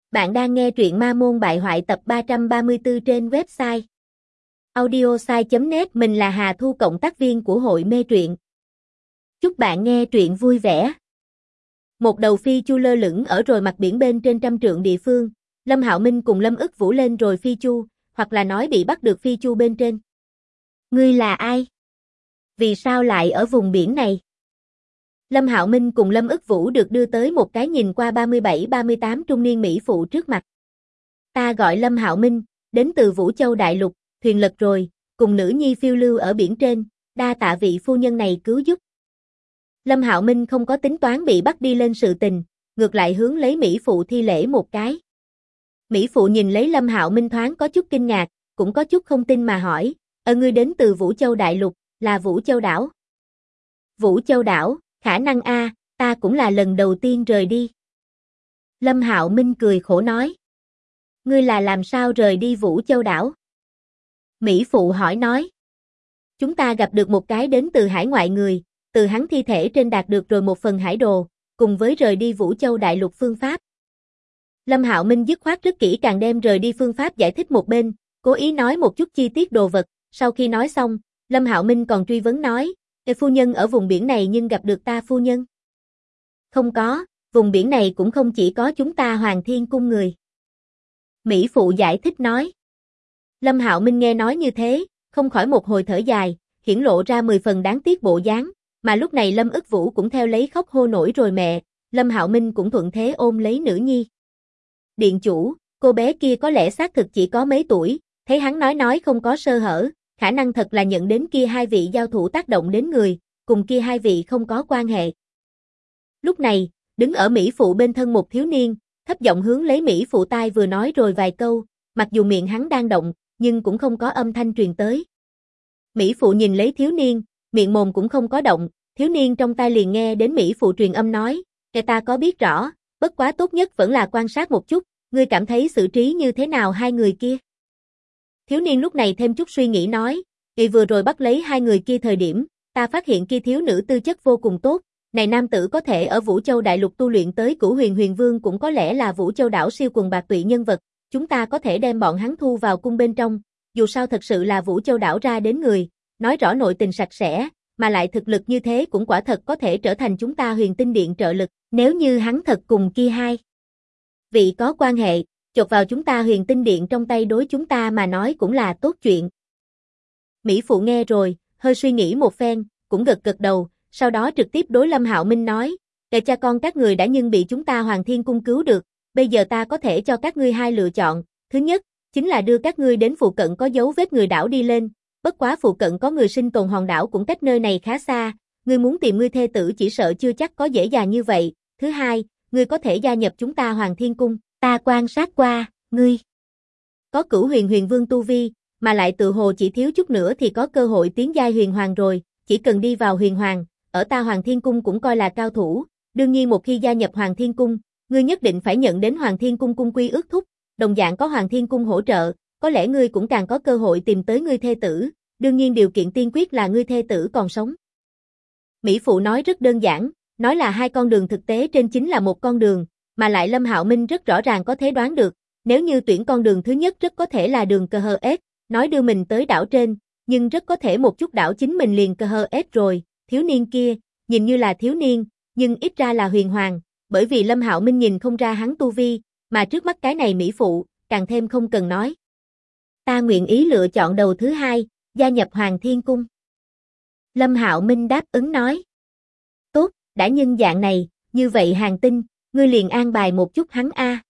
Bạn đang nghe truyện Ma Môn Bại Hoại tập 334 trên website audiosai.net. Mình là Hà Thu, cộng tác viên của hội mê truyện. Chúc bạn nghe truyện vui vẻ. Một đầu phi chu lơ lửng ở rồi mặt biển bên trên 100 trượng địa phương. Lâm Hạo Minh cùng Lâm Ức Vũ lên rồi phi chu, hoặc là nói bị bắt được phi chu bên trên. Ngươi là ai? Vì sao lại ở vùng biển này? Lâm Hạo Minh cùng Lâm Ức Vũ được đưa tới một cái nhìn qua 37-38 trung niên mỹ phụ trước mặt. Ta gọi Lâm Hạo Minh, đến từ Vũ Châu Đại Lục, thuyền lật rồi, cùng nữ nhi phiêu lưu ở biển trên, đa tạ vị phu nhân này cứu giúp. Lâm Hạo Minh không có tính toán bị bắt đi lên sự tình, ngược lại hướng lấy mỹ phụ thi lễ một cái. Mỹ phụ nhìn lấy Lâm Hạo Minh thoáng có chút kinh ngạc, cũng có chút không tin mà hỏi, ngươi đến từ Vũ Châu Đại Lục, là Vũ Châu đảo? Vũ Châu đảo? Khả năng a, ta cũng là lần đầu tiên rời đi. Lâm Hạo Minh cười khổ nói. Ngươi là làm sao rời đi Vũ Châu đảo? Mỹ phụ hỏi nói. Chúng ta gặp được một cái đến từ hải ngoại người, từ hắn thi thể trên đạt được rồi một phần hải đồ, cùng với rời đi Vũ Châu Đại Lục phương pháp. Lâm Hạo Minh dứt khoát rất kỹ càng đem rời đi phương pháp giải thích một bên, cố ý nói một chút chi tiết đồ vật, sau khi nói xong, Lâm Hạo Minh còn truy vấn nói. Phu nhân ở vùng biển này nhưng gặp được ta phu nhân? Không có, vùng biển này cũng không chỉ có chúng ta Hoàng Thiên Cung người. Mỹ phụ giải thích nói. Lâm Hạo Minh nghe nói như thế, không khỏi một hồi thở dài, hiển lộ ra 10 phần đáng tiếc bộ dáng, mà lúc này Lâm Ức Vũ cũng theo lấy khóc hô nổi rồi mẹ, Lâm Hạo Minh cũng thuận thế ôm lấy nữ nhi. Điện chủ, cô bé kia có lẽ xác thực chỉ có mấy tuổi, thấy hắn nói không có sơ hở. Khả năng thật là nhận đến kia hai vị giao thủ tác động đến người, cùng kia hai vị không có quan hệ. Lúc này, đứng ở mỹ phụ bên thân một thiếu niên, thấp giọng hướng lấy mỹ phụ tai vừa nói rồi vài câu, mặc dù miệng hắn đang động, nhưng cũng không có âm thanh truyền tới. Mỹ phụ nhìn lấy thiếu niên, miệng mồm cũng không có động, thiếu niên trong tai liền nghe đến mỹ phụ truyền âm nói, "Kẻ ta có biết rõ, bất quá tốt nhất vẫn là quan sát một chút, ngươi cảm thấy xử trí như thế nào hai người kia?" Thiếu niên lúc này thêm chút suy nghĩ nói, vừa rồi bắt lấy hai người kia thời điểm, ta phát hiện kia thiếu nữ tư chất vô cùng tốt, này nam tử có thể ở Vũ Châu Đại Lục tu luyện tới Cửu Huyền Huyền Vương cũng có lẽ là Vũ Châu đảo siêu quần bạc tụy nhân vật, chúng ta có thể đem bọn hắn thu vào cung bên trong, dù sao thật sự là Vũ Châu đảo ra đến người, nói rõ nội tình sạch sẽ, mà lại thực lực như thế cũng quả thật có thể trở thành chúng ta Huyền Tinh Điện trợ lực, nếu như hắn thật cùng kia hai vị có quan hệ, chộp vào chúng ta Huyền Tinh Điện trong tay đối chúng ta mà nói cũng là tốt chuyện. Mỹ phụ nghe rồi, hơi suy nghĩ một phen, cũng gật gật đầu, sau đó trực tiếp đối Lâm Hạo Minh nói, cha con các người đã nhưng bị chúng ta Hoàng Thiên Cung cứu được, bây giờ ta có thể cho các ngươi hai lựa chọn, thứ nhất, chính là đưa các ngươi đến phụ cận có dấu vết người đảo đi lên, bất quá phụ cận có người sinh tồn hòn đảo cũng cách nơi này khá xa, ngươi muốn tìm ngươi thê tử chỉ sợ chưa chắc có dễ dàng như vậy, thứ hai, ngươi có thể gia nhập chúng ta Hoàng Thiên Cung. Ta quan sát qua, ngươi có Cửu Huyền Huyền Vương tu vi, mà lại tự hồ chỉ thiếu chút nữa thì có cơ hội tiến giai huyền hoàng rồi, chỉ cần đi vào huyền hoàng, ở ta Hoàng Thiên Cung cũng coi là cao thủ, đương nhiên một khi gia nhập Hoàng Thiên Cung, ngươi nhất định phải nhận đến Hoàng Thiên Cung cung quy ước thúc, đồng dạng có Hoàng Thiên Cung hỗ trợ, có lẽ ngươi cũng càng có cơ hội tìm tới ngươi thê tử, đương nhiên điều kiện tiên quyết là ngươi thê tử còn sống. Mỹ phụ nói rất đơn giản, nói là hai con đường thực tế trên chính là một con đường, mà lại Lâm Hạo Minh rất rõ ràng có thể đoán được, nếu như tuyển con đường thứ nhất rất có thể là đường cờ hờ ép, nói đưa mình tới đảo trên, nhưng rất có thể một chút đảo chính mình liền cờ hờ ép rồi, thiếu niên kia, nhìn như là thiếu niên, nhưng ít ra là huyền hoàng, bởi vì Lâm Hạo Minh nhìn không ra hắn tu vi, mà trước mắt cái này mỹ phụ, càng thêm không cần nói. Ta nguyện ý lựa chọn đầu thứ hai, gia nhập Hoàng Thiên Cung. Lâm Hạo Minh đáp ứng nói. Tốt, đã nhân dạng này, như vậy Hàng Tinh, ngươi liền an bài một chút hắn a.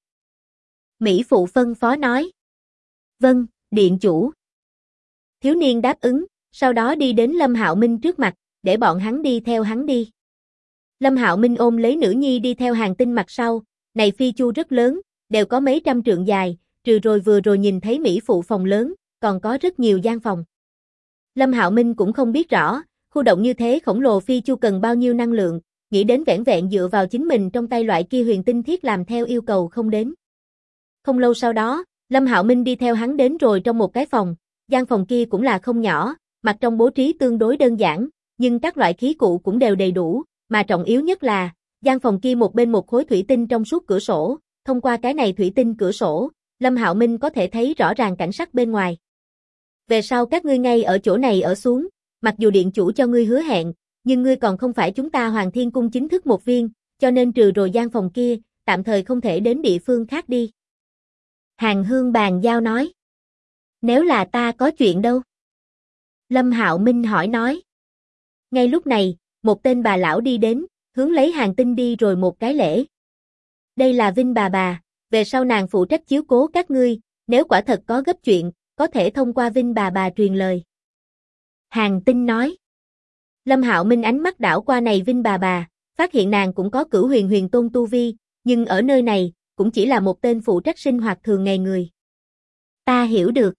Mỹ phụ phân phó nói. Vâng, điện chủ. Thiếu niên đáp ứng, sau đó đi đến Lâm Hạo Minh trước mặt, để bọn hắn đi theo hắn đi. Lâm Hạo Minh ôm lấy nữ nhi đi theo Hàng Tinh mặt sau, này phi chu rất lớn, đều có mấy trăm trượng dài, trừ rồi vừa rồi nhìn thấy Mỹ phụ phòng lớn, còn có rất nhiều gian phòng. Lâm Hạo Minh cũng không biết rõ, khu động như thế khổng lồ phi chu cần bao nhiêu năng lượng, nghĩ đến vẻn vẹn dựa vào chính mình trong tay loại kia huyền tinh thiết làm theo yêu cầu không đến. Không lâu sau đó, Lâm Hạo Minh đi theo hắn đến rồi trong một cái phòng, gian phòng kia cũng là không nhỏ, mặt trong bố trí tương đối đơn giản, nhưng các loại khí cụ cũng đều đầy đủ, mà trọng yếu nhất là, gian phòng kia một bên một khối thủy tinh trong suốt cửa sổ, thông qua cái này thủy tinh cửa sổ, Lâm Hạo Minh có thể thấy rõ ràng cảnh sắc bên ngoài. Về sau các ngươi ngay ở chỗ này ở xuống, mặc dù điện chủ cho ngươi hứa hẹn, nhưng ngươi còn không phải chúng ta Hoàng Thiên Cung chính thức một viên, cho nên trừ rồi gian phòng kia, tạm thời không thể đến địa phương khác đi. Hàng Hương bàn giao nói. Nếu là ta có chuyện đâu? Lâm Hạo Minh hỏi nói. Ngay lúc này, một tên bà lão đi đến, hướng lấy Hàng Tinh đi rồi một cái lễ. Đây là Vinh bà, về sau nàng phụ trách chiếu cố các ngươi, nếu quả thật có gấp chuyện, có thể thông qua Vinh bà truyền lời. Hàng Tinh nói. Lâm Hạo Minh ánh mắt đảo qua này Vinh bà, phát hiện nàng cũng có Cửu Huyền Huyền Tôn tu vi, nhưng ở nơi này, cũng chỉ là một tên phụ trách sinh hoạt thường ngày người. Ta hiểu được.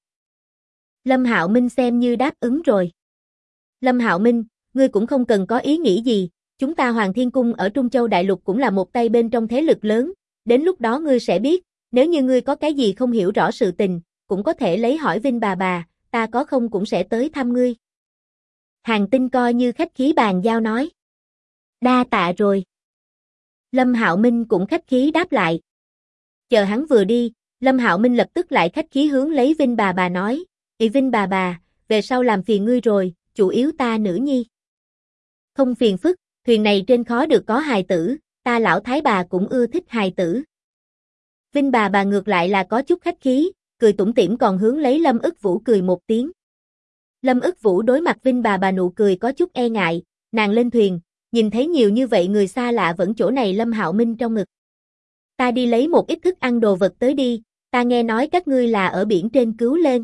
Lâm Hạo Minh xem như đáp ứng rồi. Lâm Hạo Minh, ngươi cũng không cần có ý nghĩ gì, chúng ta Hoàng Thiên Cung ở Trung Châu Đại Lục cũng là một tay bên trong thế lực lớn, đến lúc đó ngươi sẽ biết, nếu như ngươi có cái gì không hiểu rõ sự tình, cũng có thể lấy hỏi Vinh bà, ta có không cũng sẽ tới thăm ngươi. Hàng Tinh coi như khách khí bàn giao nói. Đa tạ rồi. Lâm Hạo Minh cũng khách khí đáp lại. Chờ hắn vừa đi, Lâm Hạo Minh lập tức lại khách khí hướng lấy Vinh bà nói, Vinh bà, về sau làm phiền ngươi rồi, chủ yếu ta nữ nhi. Không phiền phức, thuyền này trên khó được có hài tử, ta lão thái bà cũng ưa thích hài tử. Vinh bà ngược lại là có chút khách khí, cười tủm tỉm còn hướng lấy Lâm Ức Vũ cười một tiếng. Lâm Ức Vũ đối mặt Vinh bà nụ cười có chút e ngại, nàng lên thuyền, nhìn thấy nhiều như vậy người xa lạ vẫn chỗ này Lâm Hạo Minh trong ngực. Ta đi lấy một ít thức ăn đồ vật tới đi, ta nghe nói các ngươi là ở biển trên cứu lên.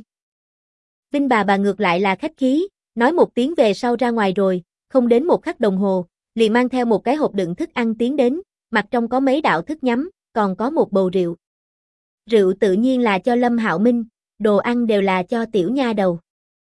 Vinh bà ngược lại là khách khí, nói một tiếng về sau ra ngoài rồi, không đến một khắc đồng hồ, liền mang theo một cái hộp đựng thức ăn tiến đến, mặt trong có mấy đạo thức nhắm, còn có một bầu rượu. Rượu tự nhiên là cho Lâm Hạo Minh, đồ ăn đều là cho tiểu nha đầu.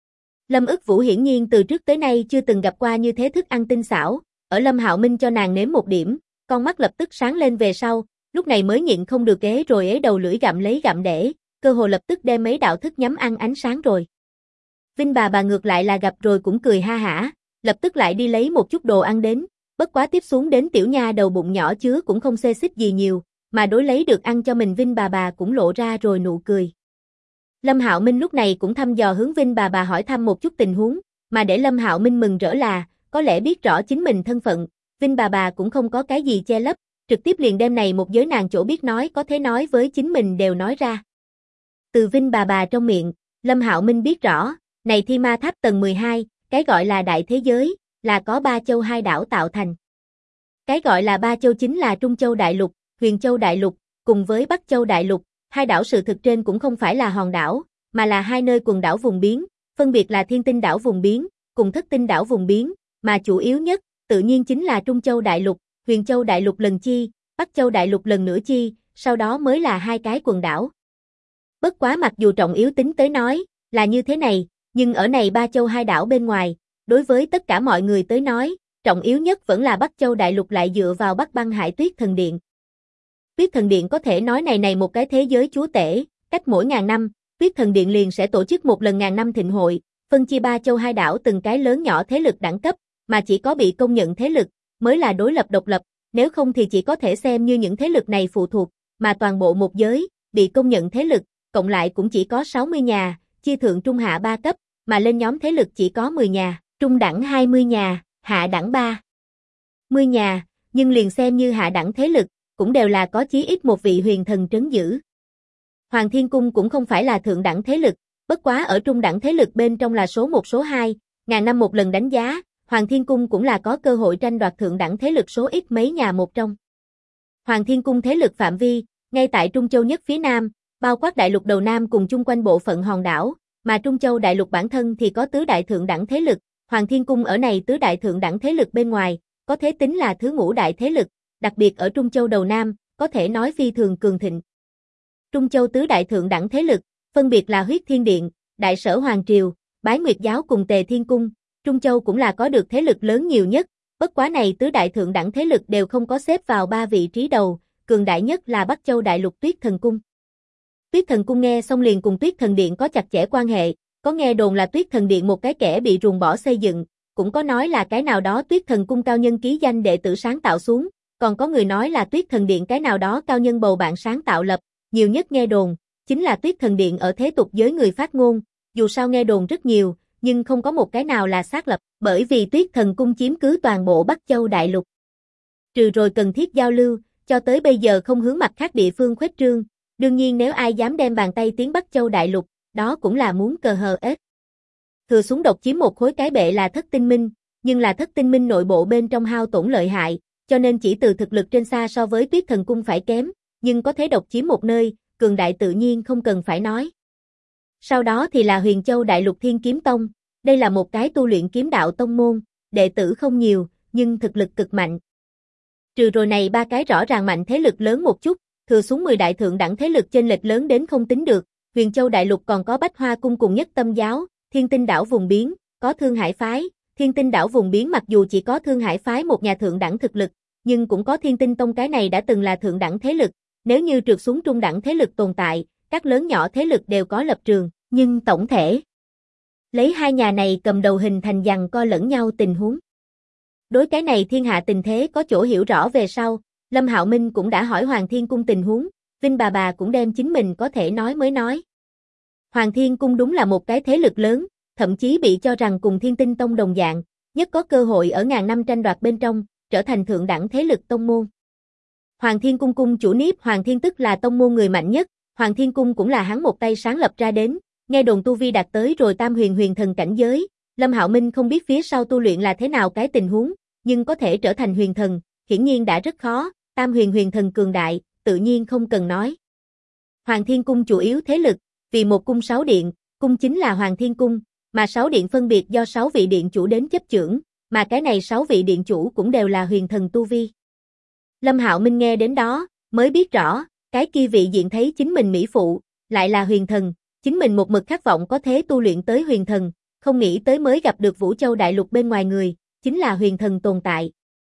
Lâm Ức Vũ hiển nhiên từ trước tới nay chưa từng gặp qua như thế thức ăn tinh xảo, ở Lâm Hạo Minh cho nàng nếm một điểm, con mắt lập tức sáng lên về sau, lúc này mới nhịn không được ế rồi ế đầu lưỡi gặm lấy gặm để, cơ hồ lập tức đem mấy đạo thức nhắm ăn ánh sáng rồi. Vinh bà ngược lại là gặp rồi cũng cười ha hả, lập tức lại đi lấy một chút đồ ăn đến, bất quá tiếp xuống đến tiểu nha đầu bụng nhỏ chứa cũng không xê xích gì nhiều, mà đối lấy được ăn cho mình Vinh bà cũng lộ ra rồi nụ cười. Lâm Hạo Minh lúc này cũng thăm dò hướng Vinh bà hỏi thăm một chút tình huống, mà để Lâm Hạo Minh mừng rỡ là, có lẽ biết rõ chính mình thân phận, Vinh bà cũng không có cái gì che lấp, trực tiếp liền đem này một giới nàng chỗ biết nói có thể nói với chính mình đều nói ra. Từ Vinh bà trong miệng, Lâm Hạo Minh biết rõ, này Thi Ma Tháp tầng 12, cái gọi là đại thế giới, là có 3 châu 2 đảo tạo thành. Cái gọi là 3 châu chính là Trung Châu Đại Lục, Huyền Châu Đại Lục, cùng với Bắc Châu Đại Lục, hai đảo sự thực trên cũng không phải là hòn đảo, mà là hai nơi quần đảo vùng biến, phân biệt là Thiên Tinh đảo vùng biến, cùng Thất Tinh đảo vùng biến, mà chủ yếu nhất, tự nhiên chính là Trung Châu Đại Lục, Huyền Châu Đại Lục lần chi, Bắc Châu Đại Lục lần nữa chi, sau đó mới là hai cái quần đảo. Bất quá mặc dù trọng yếu tính tới nói, là như thế này, nhưng ở này 3 châu 2 đảo bên ngoài, đối với tất cả mọi người tới nói, trọng yếu nhất vẫn là Bắc Châu Đại Lục lại dựa vào Bắc Băng Hải Tuyết Thần Điện. Tuyết Thần Điện có thể nói này một cái thế giới chúa tể, cách mỗi ngàn năm, Tuyết Thần Điện liền sẽ tổ chức một lần ngàn năm thịnh hội, phân chia 3 châu 2 đảo từng cái lớn nhỏ thế lực đẳng cấp, mà chỉ có bị công nhận thế lực, mới là đối lập độc lập, nếu không thì chỉ có thể xem như những thế lực này phụ thuộc, mà toàn bộ một giới, bị công nhận thế lực, cộng lại cũng chỉ có 60 nhà, chia thượng trung hạ 3 cấp, mà lên nhóm thế lực chỉ có 10 nhà, trung đẳng 20 nhà, hạ đẳng 30 nhà, nhưng liền xem như hạ đẳng thế lực, cũng đều là có chí ít một vị huyền thần trấn giữ. Hoàng Thiên Cung cũng không phải là thượng đẳng thế lực, bất quá ở trung đẳng thế lực bên trong là số 1 số 2, ngàn năm một lần đánh giá, Hoàng Thiên Cung cũng là có cơ hội tranh đoạt thượng đẳng thế lực số ít mấy nhà một trong. Hoàng Thiên Cung thế lực phạm vi, ngay tại Trung Châu nhất phía Nam, bao quát đại lục đầu Nam cùng chung quanh bộ phận hòn đảo, mà Trung Châu đại lục bản thân thì có tứ đại thượng đẳng thế lực, Hoàng Thiên Cung ở này tứ đại thượng đẳng thế lực bên ngoài, có thể tính là thứ ngũ đại thế lực, đặc biệt ở Trung Châu đầu Nam, có thể nói phi thường cường thịnh. Trung Châu tứ đại thượng đẳng thế lực, phân biệt là Huyết Thiên Điện, Đại Sở Hoàng Triều, Bái Nguyệt Giáo cùng Tề Thiên Cung, Trung Châu cũng là có được thế lực lớn nhiều nhất, bất quá này tứ đại thượng đẳng thế lực đều không có xếp vào 3 vị trí đầu, cường đại nhất là Bắc Châu Đại Lục Tuyết Thần Cung. Tuyết Thần Cung nghe xong liền cùng Tuyết Thần Điện có chặt chẽ quan hệ, có nghe đồn là Tuyết Thần Điện một cái kẻ bị ruồng bỏ xây dựng, cũng có nói là cái nào đó Tuyết Thần Cung cao nhân ký danh đệ tử sáng tạo xuống, còn có người nói là Tuyết Thần Điện cái nào đó cao nhân bầu bạn sáng tạo lập, nhiều nhất nghe đồn, chính là Tuyết Thần Điện ở thế tục giới người phát ngôn, dù sao nghe đồn rất nhiều, nhưng không có một cái nào là xác lập, bởi vì Tuyết Thần Cung chiếm cứ toàn bộ Bắc Châu Đại Lục. Trừ rồi cần thiết giao lưu, cho tới bây giờ không hướng mặt khác địa phương khuếch trương, đương nhiên nếu ai dám đem bàn tay tiến Bắc Châu Đại Lục, đó cũng là muốn cờ hờ ết. Thừa xuống độc chiếm một khối cái bệ là Thất Tinh Minh, nhưng là Thất Tinh Minh nội bộ bên trong hao tổn lợi hại, cho nên chỉ từ thực lực trên xa so với Tuyết Thần Cung phải kém, nhưng có thế độc chiếm một nơi, cường đại tự nhiên không cần phải nói. Sau đó thì là Huyền Châu Đại Lục Thiên Kiếm Tông, đây là một cái tu luyện kiếm đạo tông môn, đệ tử không nhiều, nhưng thực lực cực mạnh. Trừ rồi này ba cái rõ ràng mạnh thế lực lớn một chút, thừa xuống 10 đại thượng đẳng thế lực chênh lệch lớn đến không tính được, Huyền Châu Đại Lục còn có Bách Hoa Cung cùng Nhất Tâm Giáo, Thiên Tinh Đảo vùng biến, có Thương Hải phái, Thiên Tinh Đảo vùng biến mặc dù chỉ có Thương Hải phái một nhà thượng đẳng thực lực, nhưng cũng có Thiên Tinh Tông cái này đã từng là thượng đẳng thế lực, nếu như trượt xuống trung đẳng thế lực tồn tại, các lớn nhỏ thế lực đều có lập trường, nhưng tổng thể lấy hai nhà này cầm đầu hình thành giằng co lẫn nhau tình huống. Đối cái này thiên hạ tình thế có chỗ hiểu rõ về sau, Lâm Hạo Minh cũng đã hỏi Hoàng Thiên Cung tình huống, Vinh bà cũng đem chính mình có thể nói mới nói. Hoàng Thiên Cung đúng là một cái thế lực lớn, thậm chí bị cho rằng cùng Thiên Tinh Tông đồng dạng, nhất có cơ hội ở ngàn năm tranh đoạt bên trong, trở thành thượng đẳng thế lực tông môn. Hoàng Thiên Cung cung chủ Niếp Hoàng Thiên tức là tông môn người mạnh nhất, Hoàng Thiên Cung cũng là hắn một tay sáng lập ra đến, nghe đồn tu vi đạt tới rồi tam huyền huyền thần cảnh giới, Lâm Hạo Minh không biết phía sau tu luyện là thế nào cái tình huống, nhưng có thể trở thành huyền thần, hiển nhiên đã rất khó, tam huyền huyền thần cường đại, tự nhiên không cần nói. Hoàng Thiên Cung chủ yếu thế lực, vì một cung 6 điện, cung chính là Hoàng Thiên Cung, mà 6 điện phân biệt do 6 vị điện chủ đến chấp chưởng, mà cái này 6 vị điện chủ cũng đều là huyền thần tu vi. Lâm Hạo Minh nghe đến đó, mới biết rõ, cái kia vị diện thấy chính mình mỹ phụ, lại là huyền thần, chính mình một mực khát vọng có thế tu luyện tới huyền thần, không nghĩ tới mới gặp được Vũ Châu Đại Lục bên ngoài người, chính là huyền thần tồn tại.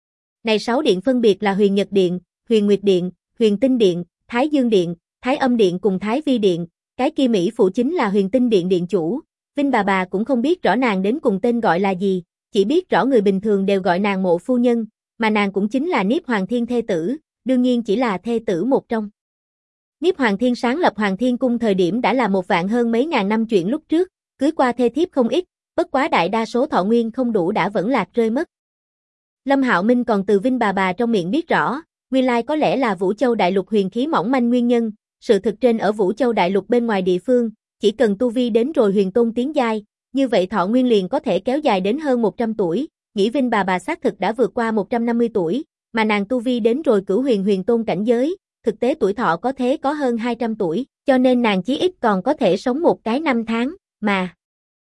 Này 6 điện phân biệt là Huyền Nhật Điện, Huyền Nguyệt Điện, Huyền Tinh Điện, Thái Dương Điện, Thái Âm Điện cùng Thái Vi Điện, cái kia mỹ phụ chính là Huyền Tinh Điện điện chủ, Vinh bà cũng không biết rõ nàng đến cùng tên gọi là gì, chỉ biết rõ người bình thường đều gọi nàng Mộ phu nhân, mà nàng cũng chính là Niếp Hoàng Thiên thê tử, đương nhiên chỉ là thê tử một trong. Niếp Hoàng Thiên sáng lập Hoàng Thiên Cung thời điểm đã là một vạn hơn mấy ngàn năm chuyện lúc trước, cưới qua thê thiếp không ít, bất quá đại đa số thọ nguyên không đủ đã vẫn lạc rơi mất. Lâm Hạo Minh còn từ Vinh bà trong miệng biết rõ, nguyên lai có lẽ là Vũ Châu Đại Lục huyền khí mỏng manh nguyên nhân, sự thực trên ở Vũ Châu Đại Lục bên ngoài địa phương, chỉ cần tu vi đến rồi huyền tôn tiến giai, như vậy thọ nguyên liền có thể kéo dài đến hơn 100 tuổi, nghĩ Vinh bà xác thực đã vượt qua 150 tuổi, mà nàng tu vi đến rồi cửu huyền huyền tôn cảnh giới, thực tế tuổi thọ có thế có hơn 200 tuổi, cho nên nàng chí ít còn có thể sống một cái 5 tháng, mà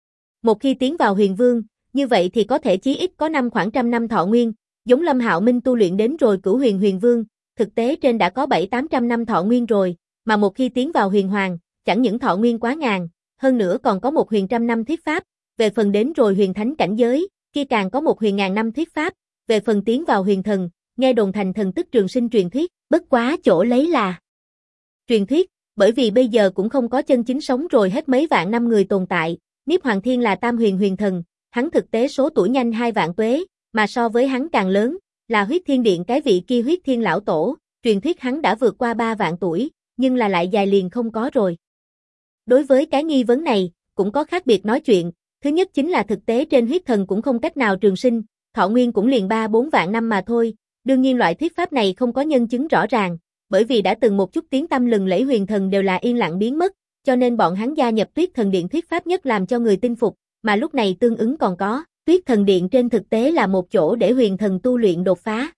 một khi tiến vào huyền vương, như vậy thì có thể chí ít có khoảng trăm năm thọ nguyên, giống Lâm Hạo Minh tu luyện đến rồi cửu huyền huyền vương, thực tế trên đã có 700-800 năm thọ nguyên rồi, mà một khi tiến vào huyền hoàng, chẳng những thọ nguyên quá ngàn, hơn nữa còn có một huyền trăm năm thuyết pháp, về phần đến rồi huyền thánh cảnh giới, kia càng có một huyền ngàn năm thuyết pháp, về phần tiến vào huyền thần, nghe đồn thành thần tức trường sinh truyền thuyết, bất quá chỗ lấy là truyền thuyết, bởi vì bây giờ cũng không có chân chính sống rồi hết mấy vạn năm người tồn tại, Niếp Hoàng Thiên là tam huyền huyền thần, hắn thực tế số tuổi nhanh 2 vạn tuế, mà so với hắn càng lớn, là huyết thiên điện cái vị kia huyết thiên lão tổ, truyền thuyết hắn đã vượt qua 3 vạn tuổi, nhưng là lại dài liền không có rồi. Đối với cái nghi vấn này, cũng có khác biệt nói chuyện, thứ nhất chính là thực tế trên huyết thần cũng không cách nào trường sinh, thọ nguyên cũng liền 3-4 vạn năm mà thôi, đương nhiên loại thuyết pháp này không có nhân chứng rõ ràng, bởi vì đã từng một chút tiếng tăm lừng lẫy huyền thần đều là yên lặng biến mất, cho nên bọn hắn gia nhập Tuyết Thần Điện thuyết pháp nhất làm cho người tin phục, mà lúc này tương ứng còn có, Tuyết Thần Điện trên thực tế là một chỗ để huyền thần tu luyện đột phá.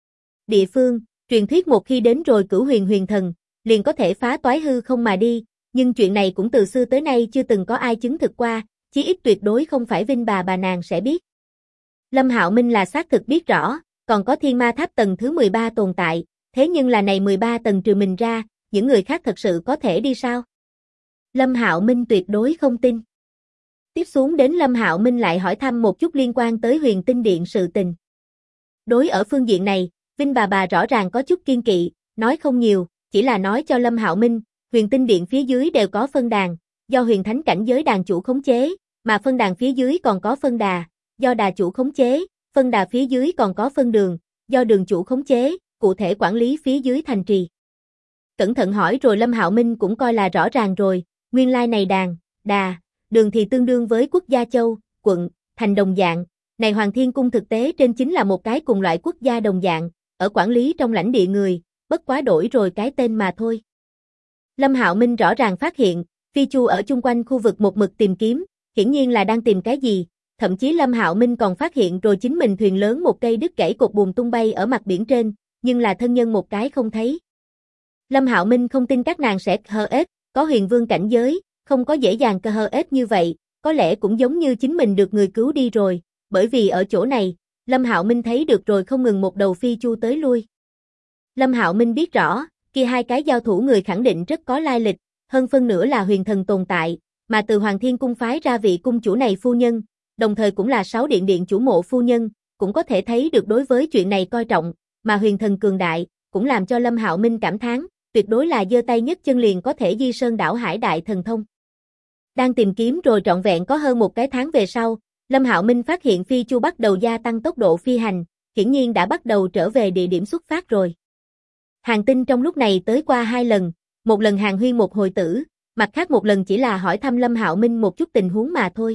Địa phương, truyền thuyết một khi đến rồi cửu huyền huyền thần, liền có thể phá toái hư không mà đi, nhưng chuyện này cũng từ xưa tới nay chưa từng có ai chứng thực qua, chí ít tuyệt đối không phải Vinh bà nàng sẽ biết. Lâm Hạo Minh là xác thực biết rõ, còn có Thiên Ma Tháp tầng thứ 13 tồn tại, thế nhưng là này 13 tầng trừ mình ra, những người khác thật sự có thể đi sao? Lâm Hạo Minh tuyệt đối không tin. Tiếp xuống đến Lâm Hạo Minh lại hỏi thăm một chút liên quan tới Huyền Tinh Điện sự tình. Đối ở phương diện này, Vinh bà rõ ràng có chút kiên kỵ, nói không nhiều, chỉ là nói cho Lâm Hạo Minh, Huyền Tinh Điện phía dưới đều có phân đàn, do huyền thánh cảnh giới đàn chủ khống chế, mà phân đàn phía dưới còn có phân đà, do đà chủ khống chế, phân đà phía dưới còn có phân đường, do đường chủ khống chế, cụ thể quản lý phía dưới thành trì. Cẩn thận hỏi rồi Lâm Hạo Minh cũng coi là rõ ràng rồi, nguyên lai này đường thì tương đương với quốc gia châu, quận, thành đồng dạng, này Hoàng Thiên Cung thực tế trên chính là một cái cùng loại quốc gia đồng dạng, ở quản lý trong lãnh địa người, bất quá đổi rồi cái tên mà thôi. Lâm Hạo Minh rõ ràng phát hiện, Phi Chu ở chung quanh khu vực một mực tìm kiếm, hiển nhiên là đang tìm cái gì, thậm chí Lâm Hạo Minh còn phát hiện rồi chính mình thuyền lớn một cây đứt gãy cột buồm tung bay ở mặt biển trên, nhưng là thân nhân một cái không thấy. Lâm Hạo Minh không tin các nàng sẽ có huyền vương cảnh giới, không có dễ dàng như vậy, có lẽ cũng giống như chính mình được người cứu đi rồi, bởi vì ở chỗ này, Lâm Hạo Minh thấy được rồi không ngừng một đầu Phi Chu tới lui. Lâm Hạo Minh biết rõ, kia hai cái giao thủ người khẳng định rất có lai lịch, hơn phân nửa là huyền thần tồn tại, mà từ Hoàng Thiên Cung phái ra vị cung chủ này phu nhân, đồng thời cũng là 6 điện chủ mộ phu nhân, cũng có thể thấy được đối với chuyện này coi trọng, mà huyền thần cường đại, cũng làm cho Lâm Hạo Minh cảm thán, tuyệt đối là giơ tay nhấc chân liền có thể di sơn đảo hải đại thần thông. Đang tìm kiếm rồi trọn vẹn có hơn một cái tháng về sau, Lâm Hạo Minh phát hiện Phi Chu bắt đầu gia tăng tốc độ phi hành, hiển nhiên đã bắt đầu trở về địa điểm xuất phát rồi. Hàng Tinh trong lúc này tới qua 2 lần, một lần hàng huyên một hồi tử, mặt khác một lần chỉ là hỏi thăm Lâm Hạo Minh một chút tình huống mà thôi.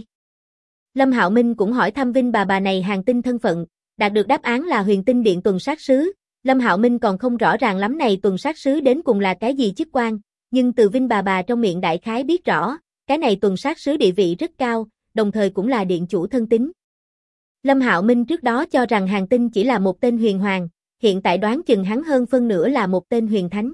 Lâm Hạo Minh cũng hỏi thăm Vinh bà này Hàng Tinh thân phận, đạt được đáp án là Huyền Tinh Điện tuần sát sứ. Lâm Hạo Minh còn không rõ ràng lắm này tuần sát sứ đến cùng là cái gì chức quan, nhưng từ Vinh bà trong miệng đại khái biết rõ, cái này tuần sát sứ địa vị rất cao, đồng thời cũng là điện chủ thân tín. Lâm Hạo Minh trước đó cho rằng Hàng Tinh chỉ là một tên huyền hoàng, hiện tại đoán chừng hắn hơn phân nửa là một tên huyền thánh.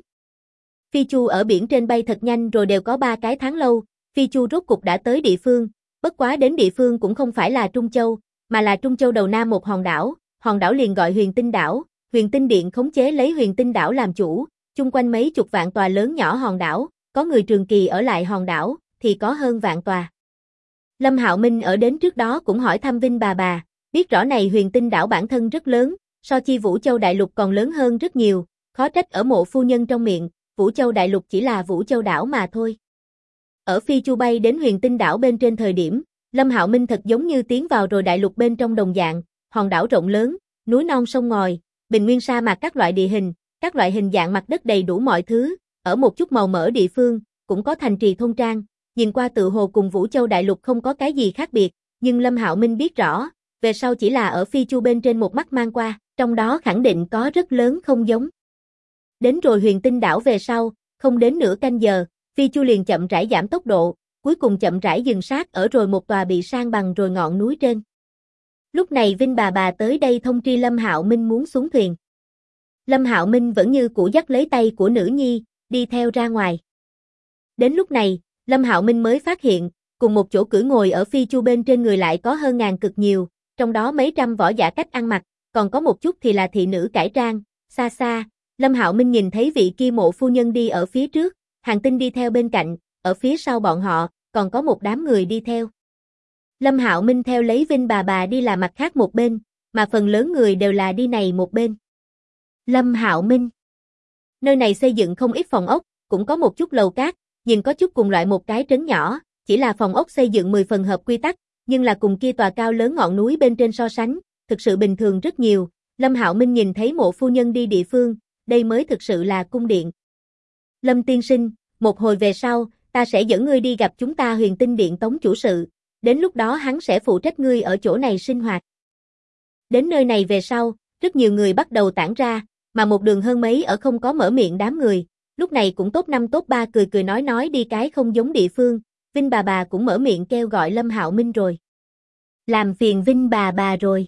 Phi Chu ở biển trên bay thật nhanh rồi đều có 3 cái tháng lâu, Phi Chu rốt cục đã tới địa phương, bất quá đến địa phương cũng không phải là Trung Châu, mà là Trung Châu đầu nam một hòn đảo liền gọi Huyền Tinh đảo, Huyền Tinh Điện khống chế lấy Huyền Tinh đảo làm chủ, chung quanh mấy chục vạn tòa lớn nhỏ hòn đảo, có người trường kỳ ở lại hòn đảo, thì có hơn vạn tòa. Lâm Hạo Minh ở đến trước đó cũng hỏi thăm Vinh bà, biết rõ này Huyền Tinh đảo bản thân rất lớn, so chi Vũ Châu Đại Lục còn lớn hơn rất nhiều, khó trách ở mộ phu nhân trong miệng, Vũ Châu Đại Lục chỉ là Vũ Châu đảo mà thôi. Ở Phi Chu bay đến Huyền Tinh đảo bên trên thời điểm, Lâm Hạo Minh thật giống như tiến vào rồi đại lục bên trong đồng dạng, hòn đảo rộng lớn, núi non sông ngòi, bình nguyên sa mạc các loại địa hình, các loại hình dạng mặt đất đầy đủ mọi thứ, ở một chút màu mỡ địa phương, cũng có thành trì thôn trang, nhìn qua tự hồ cùng Vũ Châu Đại Lục không có cái gì khác biệt, nhưng Lâm Hạo Minh biết rõ, về sau chỉ là ở Phi Chu bên trên một mắt mang qua, trong đó khẳng định có rất lớn không giống. Đến rồi Huyền Tinh đảo về sau, không đến nửa canh giờ, Phi Chu liền chậm rãi giảm tốc độ, cuối cùng chậm rãi dừng sát ở rồi một tòa bị san bằng rồi ngọn núi trên. Lúc này Vinh bà tới đây thông tri Lâm Hạo Minh muốn xuống thuyền. Lâm Hạo Minh vẫn như cũ dắt lấy tay của nữ nhi, đi theo ra ngoài. Đến lúc này, Lâm Hạo Minh mới phát hiện, cùng một chỗ cưỡi ngồi ở Phi Chu bên trên người lại có hơn ngàn cực nhiều, trong đó mấy trăm võ giả cách ăn mặc, còn có một chút thì là thị nữ cải trang, xa xa, Lâm Hạo Minh nhìn thấy vị kia mộ phu nhân đi ở phía trước, Hàng Tinh đi theo bên cạnh, ở phía sau bọn họ, còn có một đám người đi theo. Lâm Hạo Minh theo lấy Vinh bà đi là mặt khác một bên, mà phần lớn người đều là đi này một bên. Lâm Hạo Minh. Nơi này xây dựng không ít phòng ốc, cũng có một chút lầu cát, nhìn có chút cùng loại một cái trấn nhỏ, chỉ là phòng ốc xây dựng 10 phần hợp quy tắc, nhưng là cùng kia tòa cao lớn ngọn núi bên trên so sánh, thực sự bình thường rất nhiều. Lâm Hạo Minh nhìn thấy mộ phu nhân đi địa phương, đây mới thực sự là cung điện. Lâm tiên sinh, một hồi về sau, ta sẽ dẫn ngươi đi gặp chúng ta Huyền Tinh Điện tống chủ sự, đến lúc đó hắn sẽ phụ trách ngươi ở chỗ này sinh hoạt. Đến nơi này về sau, rất nhiều người bắt đầu tản ra, mà một đường hơn mấy ở không có mở miệng đám người, lúc này cũng top 5 top 3 cười nói đi cái không giống địa phương, Vinh bà cũng mở miệng kêu gọi Lâm Hạo Minh rồi. Làm phiền Vinh bà rồi.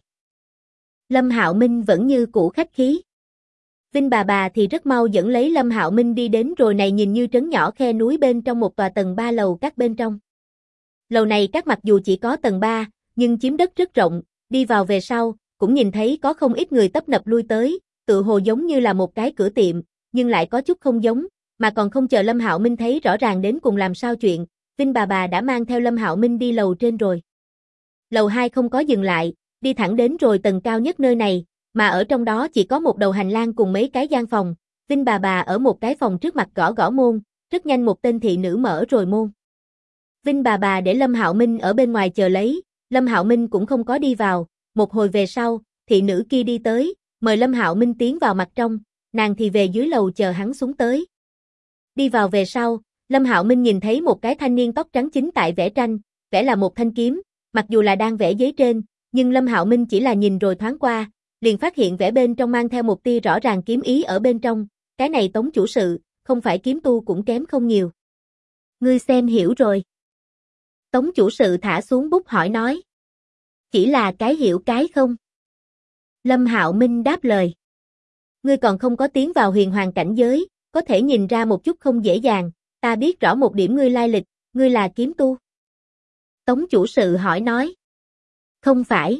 Lâm Hạo Minh vẫn như cũ khách khí. Vinh bà thì rất mau dẫn lấy Lâm Hạo Minh đi đến rồi này nhìn như trấn nhỏ khe núi bên trong một tòa tầng 3 lầu các bên trong. Lầu này các mặc dù chỉ có tầng 3, nhưng chiếm đất rất rộng, đi vào về sau, cũng nhìn thấy có không ít người tấp nập lui tới, tự hồ giống như là một cái cửa tiệm, nhưng lại có chút không giống, mà còn không chờ Lâm Hạo Minh thấy rõ ràng đến cùng làm sao chuyện, Vinh bà đã mang theo Lâm Hạo Minh đi lầu trên rồi. Lầu 2 không có dừng lại, đi thẳng đến rồi tầng cao nhất nơi này, mà ở trong đó chỉ có một đầu hành lang cùng mấy cái gian phòng, Vinh bà ở một cái phòng trước mặt gõ môn, rất nhanh một tên thị nữ mở rồi môn. Vinh bà để Lâm Hạo Minh ở bên ngoài chờ lấy, Lâm Hạo Minh cũng không có đi vào, một hồi về sau, thị nữ kia đi tới, mời Lâm Hạo Minh tiến vào mặt trong, nàng thì về dưới lầu chờ hắn xuống tới. Đi vào về sau, Lâm Hạo Minh nhìn thấy một cái thanh niên tóc trắng chính tại vẽ tranh, vẽ là một thanh kiếm, mặc dù là đang vẽ giấy trên, nhưng Lâm Hạo Minh chỉ là nhìn rồi thoáng qua, liền phát hiện vẽ bên trong mang theo một tia rõ ràng kiếm ý ở bên trong, cái này Tống chủ sự, không phải kiếm tu cũng kém không nhiều. Ngươi xem hiểu rồi. Tống chủ sự thả xuống bút hỏi nói. Chỉ là cái hiểu cái không? Lâm Hạo Minh đáp lời. Ngươi còn không có tiến vào huyền hoàng cảnh giới, có thể nhìn ra một chút không dễ dàng, ta biết rõ một điểm ngươi lai lịch, ngươi là kiếm tu. Tống chủ sự hỏi nói. Không phải.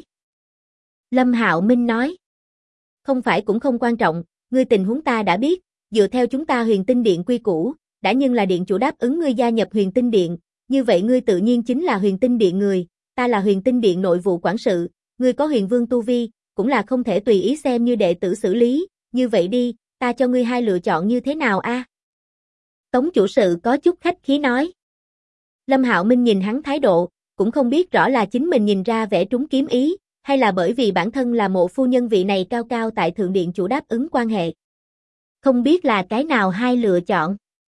Lâm Hạo Minh nói. Không phải cũng không quan trọng, ngươi tình huống ta đã biết, dựa theo chúng ta Huyền Tinh Điện quy củ, đã nhưng là điện chủ đáp ứng ngươi gia nhập Huyền Tinh Điện, như vậy ngươi tự nhiên chính là Huyền Tinh Điện người, ta là Huyền Tinh Điện nội vụ quản sự, ngươi có huyền vương tu vi, cũng là không thể tùy ý xem như đệ tử xử lý, như vậy đi, ta cho ngươi hai lựa chọn như thế nào a? Tống chủ sự có chút khách khí nói. Lâm Hạo Minh nhìn hắn thái độ, cũng không biết rõ là chính mình nhìn ra vẻ trúng kiếm ý, hay là bởi vì bản thân là mộ phu nhân vị này cao cao tại thượng điện chủ đáp ứng quan hệ. Không biết là cái nào hai lựa chọn.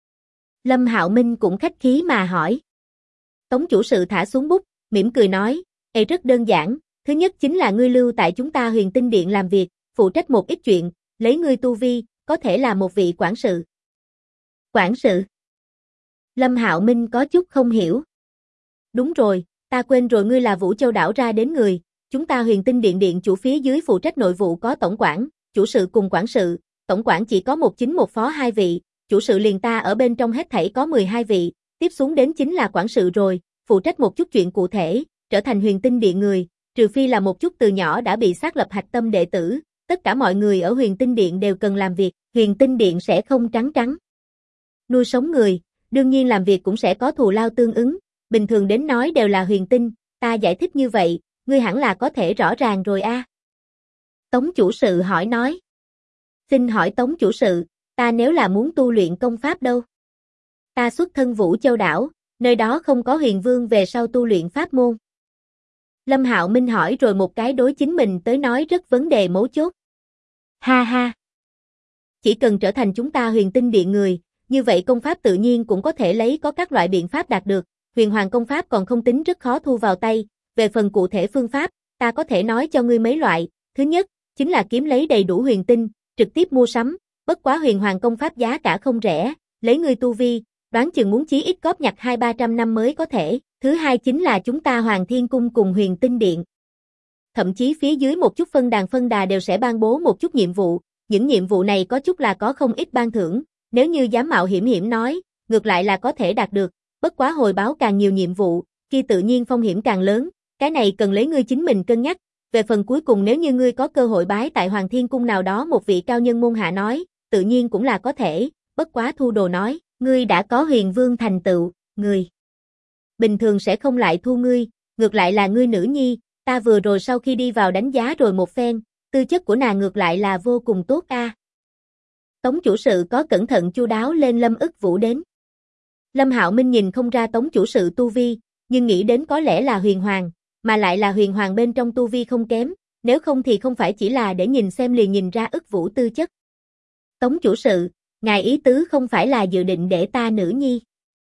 Lâm Hạo Minh cũng khách khí mà hỏi. Tống chủ sự thả xuống bút, mỉm cười nói, rất đơn giản, thứ nhất chính là ngươi lưu tại chúng ta Huyền Tinh Điện làm việc, phụ trách một ít chuyện, lấy ngươi tu vi, có thể là một vị quản sự. Quản sự? Lâm Hạo Minh có chút không hiểu. Đúng rồi, ta quên rồi ngươi là Vũ Châu đảo ra đến người, chúng ta Huyền Tinh Điện điện chủ phía dưới phụ trách nội vụ có tổng quản, chủ sự cùng quản sự, tổng quản chỉ có một chính một phó hai vị, chủ sự liền ta ở bên trong hết thảy có 12 vị, tiếp xuống đến chính là quản sự rồi, phụ trách một chút chuyện cụ thể, trở thành Huyền Tinh Điện người, trừ phi là một chút từ nhỏ đã bị xác lập hạch tâm đệ tử, tất cả mọi người ở Huyền Tinh Điện đều cần làm việc, Huyền Tinh Điện sẽ không trắng trắng nuôi sống người, đương nhiên làm việc cũng sẽ có thù lao tương ứng, bình thường đến nói đều là huyền tinh, ta giải thích như vậy, ngươi hẳn là có thể rõ ràng rồi a. Tống chủ sự hỏi nói. Xin hỏi Tống chủ sự, ta nếu là muốn tu luyện công pháp đâu? Ta xuất thân Vũ Châu đảo, nơi đó không có huyền vương về sau tu luyện pháp môn. Lâm Hạo Minh hỏi rồi một cái đối chính mình tới nói rất vấn đề mấu chốt. Ha ha. Chỉ cần trở thành chúng ta Huyền Tinh Điện người, như vậy công pháp tự nhiên cũng có thể lấy có các loại biện pháp đạt được, huyền hoàng công pháp còn không tính rất khó thu vào tay, về phần cụ thể phương pháp, ta có thể nói cho ngươi mấy loại, thứ nhất, chính là kiếm lấy đầy đủ huyền tinh, trực tiếp mua sắm, bất quá huyền hoàng công pháp giá cả không rẻ, lấy ngươi tu vi, đoán chừng muốn chí ít góp nhặt 200-300 năm mới có thể, thứ hai chính là chúng ta Hoàng Thiên Cung cùng Huyền Tinh Điện. Thậm chí phía dưới một chút phân đà đều sẽ ban bố một chút nhiệm vụ, những nhiệm vụ này có chút là có không ít ban thưởng, nếu như dám mạo hiểm nói, ngược lại là có thể đạt được, bất quá hồi báo càng nhiều nhiệm vụ, kia tự nhiên phong hiểm càng lớn, cái này cần lấy ngươi chính mình cân nhắc, về phần cuối cùng nếu như ngươi có cơ hội bái tại Hoàng Thiên Cung nào đó một vị cao nhân môn hạ nói, tự nhiên cũng là có thể, bất quá Thu Đồ nói, ngươi đã có huyền vương thành tựu, người bình thường sẽ không lại thu ngươi, ngược lại là ngươi nữ nhi, ta vừa rồi sau khi đi vào đánh giá rồi một phen, tư chất của nàng ngược lại là vô cùng tốt a. Tống chủ sự có cẩn thận chu đáo lên Lâm ức vũ đến. Lâm Hạo Minh nhìn không ra Tống chủ sự tu vi, nhưng nghĩ đến có lẽ là huyền hoàng, mà lại là huyền hoàng bên trong tu vi không kém, nếu không thì không phải chỉ là để nhìn xem liền nhìn ra ức vũ tư chất. Tống chủ sự, ngài ý tứ không phải là dự định để ta nữ nhi.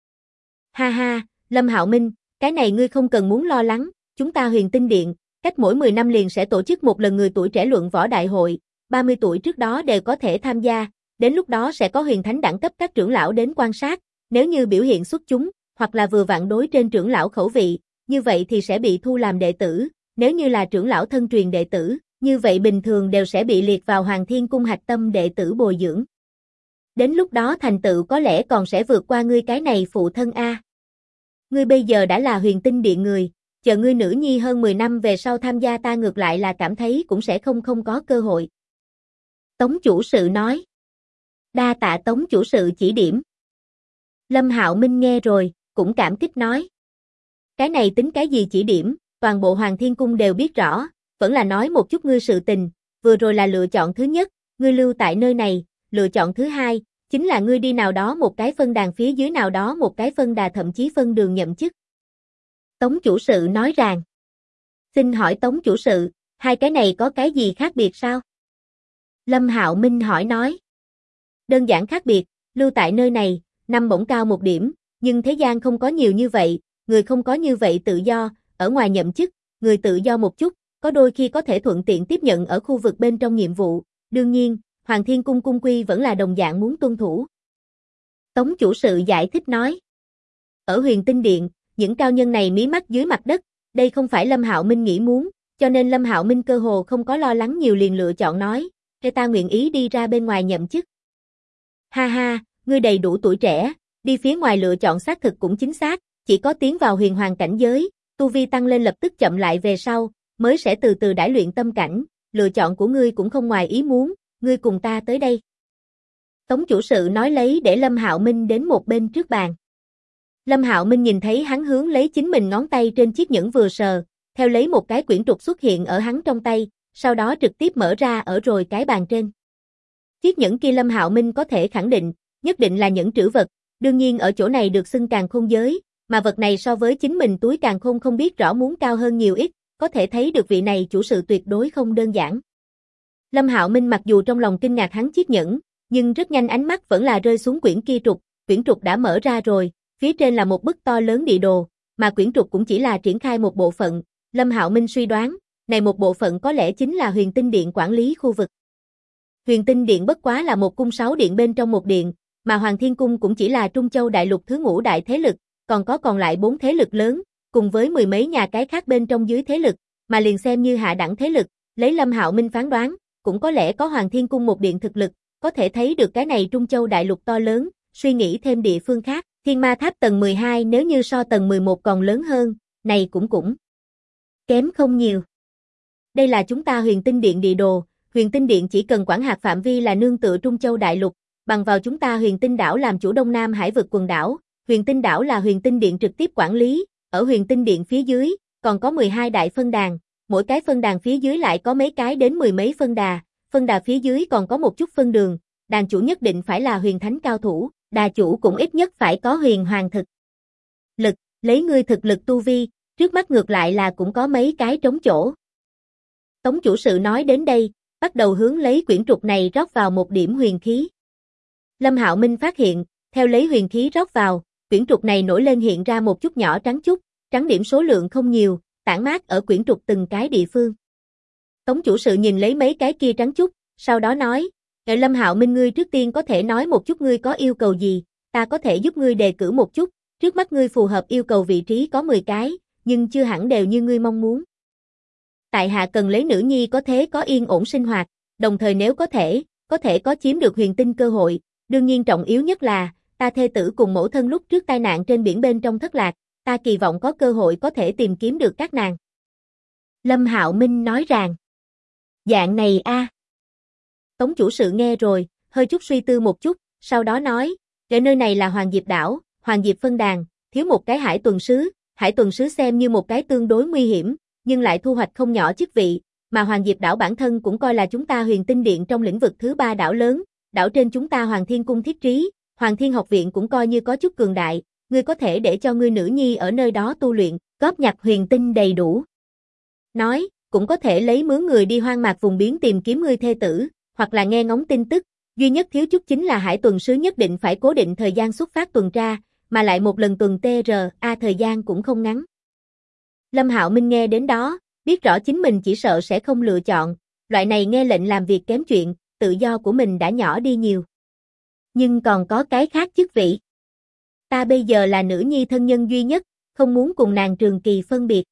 Ha ha, Lâm Hạo Minh, cái này ngươi không cần muốn lo lắng, chúng ta Huyền Tinh Điện, cách mỗi 10 năm liền sẽ tổ chức một lần người tuổi trẻ luận võ đại hội, 30 tuổi trước đó đều có thể tham gia, đến lúc đó sẽ có huyền thánh đẳng cấp các trưởng lão đến quan sát, nếu như biểu hiện xuất chúng, hoặc là vừa vặn đối trên trưởng lão khẩu vị, như vậy thì sẽ bị thu làm đệ tử, nếu như là trưởng lão thân truyền đệ tử, như vậy bình thường đều sẽ bị liệt vào Hoàng Thiên Cung hạch tâm đệ tử bồi dưỡng. Đến lúc đó thành tựu có lẽ còn sẽ vượt qua ngươi cái này phụ thân a. Ngươi bây giờ đã là Huyền Tinh Điện người, chờ ngươi nữ nhi hơn 10 năm về sau tham gia ta ngược lại là cảm thấy cũng sẽ không có cơ hội. Tống chủ sự nói. Đa tạ Tống chủ sự chỉ điểm. Lâm Hạo Minh nghe rồi, cũng cảm kích nói. Cái này tính cái gì chỉ điểm, toàn bộ Hoàng Thiên Cung đều biết rõ, vẫn là nói một chút ngươi sự tình, vừa rồi là lựa chọn thứ nhất, ngươi lưu tại nơi này, lựa chọn thứ hai, chính là ngươi đi nào đó một cái phân đàn phía dưới nào đó một cái phân đà thậm chí phân đường nhậm chức. Tống chủ sự nói rằng. Xin hỏi Tống chủ sự, hai cái này có cái gì khác biệt sao? Lâm Hạo Minh hỏi nói. đơn giản khác biệt, lưu tại nơi này, năm bổng cao một điểm, nhưng thế gian không có nhiều như vậy, người không có như vậy tự do, ở ngoài nhậm chức, người tự do một chút, có đôi khi có thể thuận tiện tiếp nhận ở khu vực bên trong nhiệm vụ, đương nhiên, Hoàng Thiên Cung cung quy vẫn là đồng dạng muốn tuân thủ. Tống chủ sự giải thích nói. Ở Huyền Tinh Điện, những cao nhân này mí mắt dưới mặt đất, đây không phải Lâm Hạo Minh nghĩ muốn, cho nên Lâm Hạo Minh cơ hồ không có lo lắng nhiều liền lựa chọn nói, ta nguyện ý đi ra bên ngoài nhậm chức. Ha ha, ngươi đầy đủ tuổi trẻ, đi phía ngoài lựa chọn xác thực cũng chính xác, chỉ có tiến vào huyền hoàng cảnh giới, tu vi tăng lên lập tức chậm lại về sau, mới sẽ từ từ đãi luyện tâm cảnh, lựa chọn của ngươi cũng không ngoài ý muốn, ngươi cùng ta tới đây. Tống chủ sự nói lấy để Lâm Hạo Minh đến một bên trước bàn. Lâm Hạo Minh nhìn thấy hắn hướng lấy chính mình ngón tay trên chiếc nhẫn vừa sờ, theo lấy một cái quyển trục xuất hiện ở hắn trong tay, sau đó trực tiếp mở ra ở rồi cái bàn trên. Chiếc nhẫn kia Lâm Hạo Minh có thể khẳng định, nhất định là nhẫn trữ vật, đương nhiên ở chỗ này được xưng càn khôn giới, mà vật này so với chính mình túi càn khôn không biết rõ muốn cao hơn nhiều ít, có thể thấy được vị này chủ sự tuyệt đối không đơn giản. Lâm Hạo Minh mặc dù trong lòng kinh ngạc hắn chiếc nhẫn, nhưng rất nhanh ánh mắt vẫn là rơi xuống quyển trục đã mở ra rồi, phía trên là một bức to lớn địa đồ, mà quyển trục cũng chỉ là triển khai một bộ phận, Lâm Hạo Minh suy đoán, này một bộ phận có lẽ chính là Huyền Tinh Điện quản lý khu vực. Huyền Tinh Điện bất quá là một cung 6 điện bên trong một điện, mà Hoàng Thiên Cung cũng chỉ là Trung Châu đại lục thứ 5 đại thế lực, còn lại 4 thế lực lớn, cùng với mười mấy nhà cái khác bên trong dưới thế lực, mà liền xem như hạ đẳng thế lực, lấy Lâm Hạo Minh phán đoán, cũng có lẽ có Hoàng Thiên Cung một điện thực lực, có thể thấy được cái này Trung Châu đại lục to lớn, suy nghĩ thêm địa phương khác, Thiên Ma Tháp tầng 12 nếu như so tầng 11 còn lớn hơn, này cũng kém không nhiều. Đây là chúng ta Huyền Tinh Điện địa đồ, Huyền Tinh Điện chỉ cần quản hạt phạm vi là nương tựa Trung Châu đại lục, bằng vào chúng ta Huyền Tinh đảo làm chủ Đông Nam Hải vực quần đảo, Huyền Tinh đảo là Huyền Tinh Điện trực tiếp quản lý, ở Huyền Tinh Điện phía dưới, còn có 12 đại phân đàn, mỗi cái phân đàn phía dưới lại có mấy cái đến mười mấy phân đà phía dưới còn có một chút phân đường, đàn chủ nhất định phải là huyền thánh cao thủ, đà chủ cũng ít nhất phải có huyền hoàng thực lực, lấy ngươi thực lực tu vi, trước mắt ngược lại là cũng có mấy cái trống chỗ. Tống chủ sự nói đến đây, bắt đầu hướng lấy quyển trục này rót vào một điểm huyền khí. Lâm Hạo Minh phát hiện, theo lấy huyền khí rót vào, quyển trục này nổi lên hiện ra một chút nhỏ trắng trắng điểm số lượng không nhiều, tản mát ở quyển trục từng cái địa phương. Tống chủ sự nhìn lấy mấy cái kia trắng sau đó nói, Lâm Hạo Minh ngươi trước tiên có thể nói một chút ngươi có yêu cầu gì, ta có thể giúp ngươi đề cử một chút, trước mắt ngươi phù hợp yêu cầu vị trí có 10 cái, nhưng chưa hẳn đều như ngươi mong muốn. Tại hạ cần lấy nữ nhi có thế có yên ổn sinh hoạt, đồng thời nếu có thể có chiếm được huyền tinh cơ hội, đương nhiên trọng yếu nhất là, ta thê tử cùng mẫu thân lúc trước tai nạn trên biển bên trong thất lạc, ta kỳ vọng có cơ hội có thể tìm kiếm được các nàng. Lâm Hạo Minh nói rằng, dạng này a. Tống chủ sự nghe rồi, hơi chút suy tư một chút, sau đó nói, ở nơi này là Hoàng Diệp đảo, Hoàng Diệp phân đàn, thiếu một cái hải tuần sứ xem như một cái tương đối nguy hiểm, nhưng lại thu hoạch không nhỏ chức vị, mà Hoàng Diệp đảo bản thân cũng coi là chúng ta Huyền Tinh Điện trong lĩnh vực thứ 3 đảo lớn, đảo trên chúng ta Hoàng Thiên Cung thiết trí, Hoàng Thiên học viện cũng coi như có chút cường đại, ngươi có thể để cho ngươi nữ nhi ở nơi đó tu luyện, góp nhặt huyền tinh đầy đủ. Nói, cũng có thể lấy mướn người đi hoang mạc vùng biển tìm kiếm ngươi thê tử, hoặc là nghe ngóng tin tức, duy nhất thiếu chút chính là hải tuần sứ nhất định phải cố định thời gian xuất phát tuần tra, mà lại một lần tuần TRA thời gian cũng không ngắn. Lâm Hạo Minh nghe đến đó, biết rõ chính mình chỉ sợ sẽ không lựa chọn, loại này nghe lệnh làm việc kém chuyện, tự do của mình đã nhỏ đi nhiều. Nhưng còn có cái khác chức vị. Ta bây giờ là nữ nhi thân nhân duy nhất, không muốn cùng nàng trường kỳ phân biệt.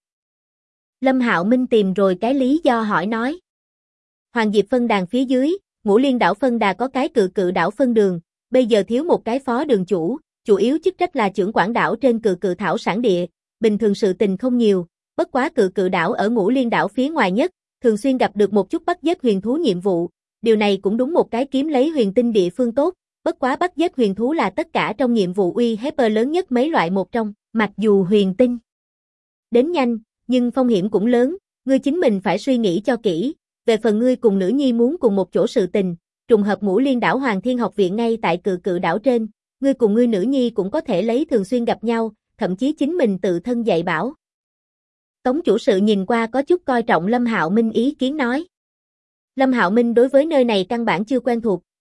Lâm Hạo Minh tìm rồi cái lý do hỏi nói. Hoàng Diệp phân đàn phía dưới, Ngũ Liên đảo phân đà có cái cự đảo phân đường, bây giờ thiếu một cái phó đường chủ, chủ yếu chức trách là trưởng quản đảo trên cự thảo sản địa, bình thường sự tình không nhiều, bất quá cự đảo ở Ngũ Liên đảo phía ngoài nhất, thường xuyên gặp được một chút bắt giết huyền thú nhiệm vụ, điều này cũng đúng một cái kiếm lấy huyền tinh địa phương tốt, bất quá bắt giết huyền thú là tất cả trong nhiệm vụ uy hiếp lớn nhất mấy loại một trong, mặc dù huyền tinh đến nhanh, nhưng phong hiểm cũng lớn, ngươi chính mình phải suy nghĩ cho kỹ, về phần ngươi cùng nữ nhi muốn cùng một chỗ sự tình, trùng hợp Ngũ Liên đảo Hoàng Thiên học viện ngay tại cự đảo trên, ngươi cùng ngươi nữ nhi cũng có thể lấy thường xuyên gặp nhau, thậm chí chính mình tự thân dạy bảo. Tống chủ sự nhìn qua có chút coi trọng Lâm Hạo Minh ý kiến nói. Lâm Hạo Minh đối với nơi này căn bản chưa quen thuộc,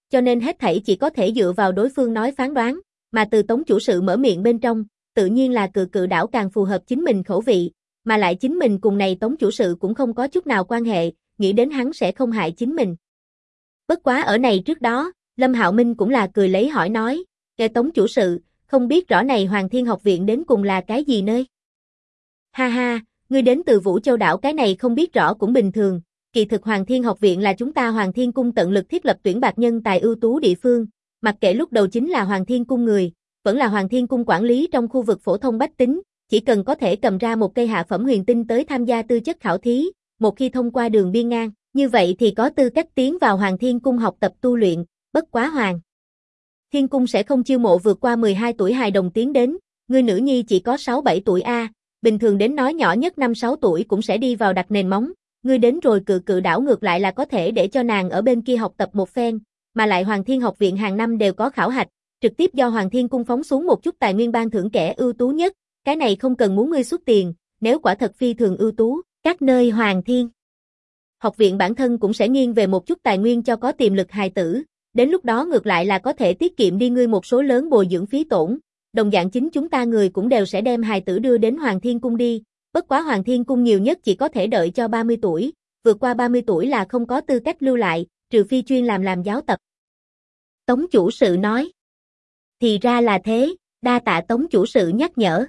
cho nên hết thảy chỉ có thể dựa vào đối phương nói phán đoán, mà từ Tống chủ sự mở miệng bên trong, tự nhiên là Cự Cự đảo càng phù hợp chính mình khẩu vị, mà lại chính mình cùng này Tống chủ sự cũng không có chút nào quan hệ, nghĩ đến hắn sẽ không hại chính mình. Bất quá ở này trước đó, Lâm Hạo Minh cũng là cười lấy hỏi nói, Tống chủ sự, không biết rõ này Hoàng Thiên Học Viện đến cùng là cái gì nơi? Ha ha, ngươi đến từ Vũ Châu đảo cái này không biết rõ cũng bình thường, kỳ thực Hoàng Thiên Học Viện là chúng ta Hoàng Thiên Cung tận lực thiết lập tuyển bạt nhân tài ưu tú địa phương, mặc kệ lúc đầu chính là Hoàng Thiên Cung người, vẫn là Hoàng Thiên Cung quản lý trong khu vực phổ thông bách tính, chỉ cần có thể cầm ra một cây hạ phẩm huyền tinh tới tham gia tư chất khảo thí, một khi thông qua đường biên ngang, như vậy thì có tư cách tiến vào Hoàng Thiên Cung học tập tu luyện, bất quá Hoàng Thiên Cung sẽ không chiêu mộ vượt qua 12 tuổi hài đồng tiến đến, ngươi nữ nhi chỉ có 6-7 tuổi a, bình thường đến nói nhỏ nhất 5-6 tuổi cũng sẽ đi vào đặt nền móng, ngươi đến rồi Cự Cự đảo ngược lại là có thể để cho nàng ở bên kia học tập một phen, mà lại Hoàng Thiên Học Viện hàng năm đều có khảo hạch, trực tiếp do Hoàng Thiên Cung phóng xuống một chút tài nguyên ban thưởng kẻ ưu tú nhất, cái này không cần muốn ngươi xuất tiền, nếu quả thật phi thường ưu tú, các nơi Hoàng Thiên Học Viện bản thân cũng sẽ nghiêng về một chút tài nguyên cho có tiềm lực hài tử, đến lúc đó ngược lại là có thể tiết kiệm đi ngươi một số lớn bồi dưỡng phí tổn, đồng dạng chính chúng ta người cũng đều sẽ đem hài tử đưa đến Hoàng Thiên Cung đi, bất quá Hoàng Thiên Cung nhiều nhất chỉ có thể đợi cho 30 tuổi, vượt qua 30 tuổi là không có tư cách lưu lại, trừ phi chuyên làm giáo tập. Tống chủ sự nói. Thì ra là thế, đa tạ Tống chủ sự nhắc nhở.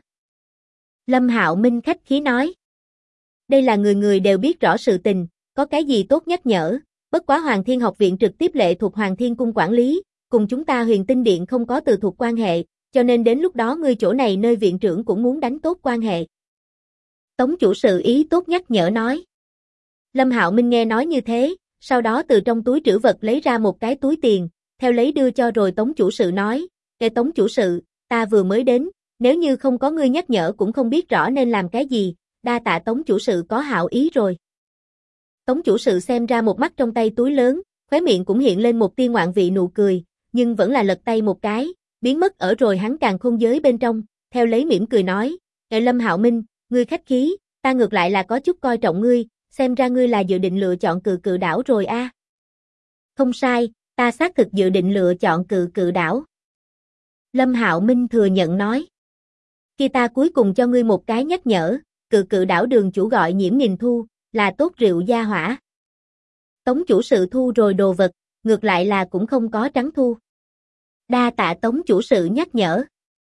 Lâm Hạo Minh khách khí nói. Đây là người người đều biết rõ sự tình, có cái gì tốt nhắc nhở, bất quá Hoàng Thiên Học Viện trực tiếp lệ thuộc Hoàng Thiên Cung quản lý, cùng chúng ta Huyền Tinh Điện không có từ thuộc quan hệ, cho nên đến lúc đó ngươi chỗ này nơi viện trưởng cũng muốn đánh tốt quan hệ. Tống chủ sự ý tốt nhắc nhở nói. Lâm Hạo Minh nghe nói như thế, sau đó từ trong túi trữ vật lấy ra một cái túi tiền, theo lấy đưa cho rồi Tống chủ sự nói, Tống chủ sự, ta vừa mới đến, nếu như không có ngươi nhắc nhở cũng không biết rõ nên làm cái gì, đa tạ Tống chủ sự có hảo ý rồi. Tống chủ sự xem ra một mắt trong tay túi lớn, khóe miệng cũng hiện lên một tia ngoạn vị nụ cười, nhưng vẫn là lật tay một cái, biến mất ở rồi hắn càn khôn giới bên trong, theo lấy mỉm cười nói, Lâm Hạo Minh, ngươi khách khí, ta ngược lại là có chút coi trọng ngươi, xem ra ngươi là dự định lựa chọn Cự Cự đảo rồi a. Không sai, ta xác thực dự định lựa chọn Cự Cự đảo. Lâm Hạo Minh thừa nhận nói. Khi ta cuối cùng cho ngươi một cái nhắc nhở, Cự Cự đảo đường chủ gọi Nhiễm Nghìn Thu, là tốt rượu gia hỏa. Tống chủ sự thu rồi đồ vật, ngược lại là cũng không có trắng thu. Đa tạ Tống chủ sự nhắc nhở.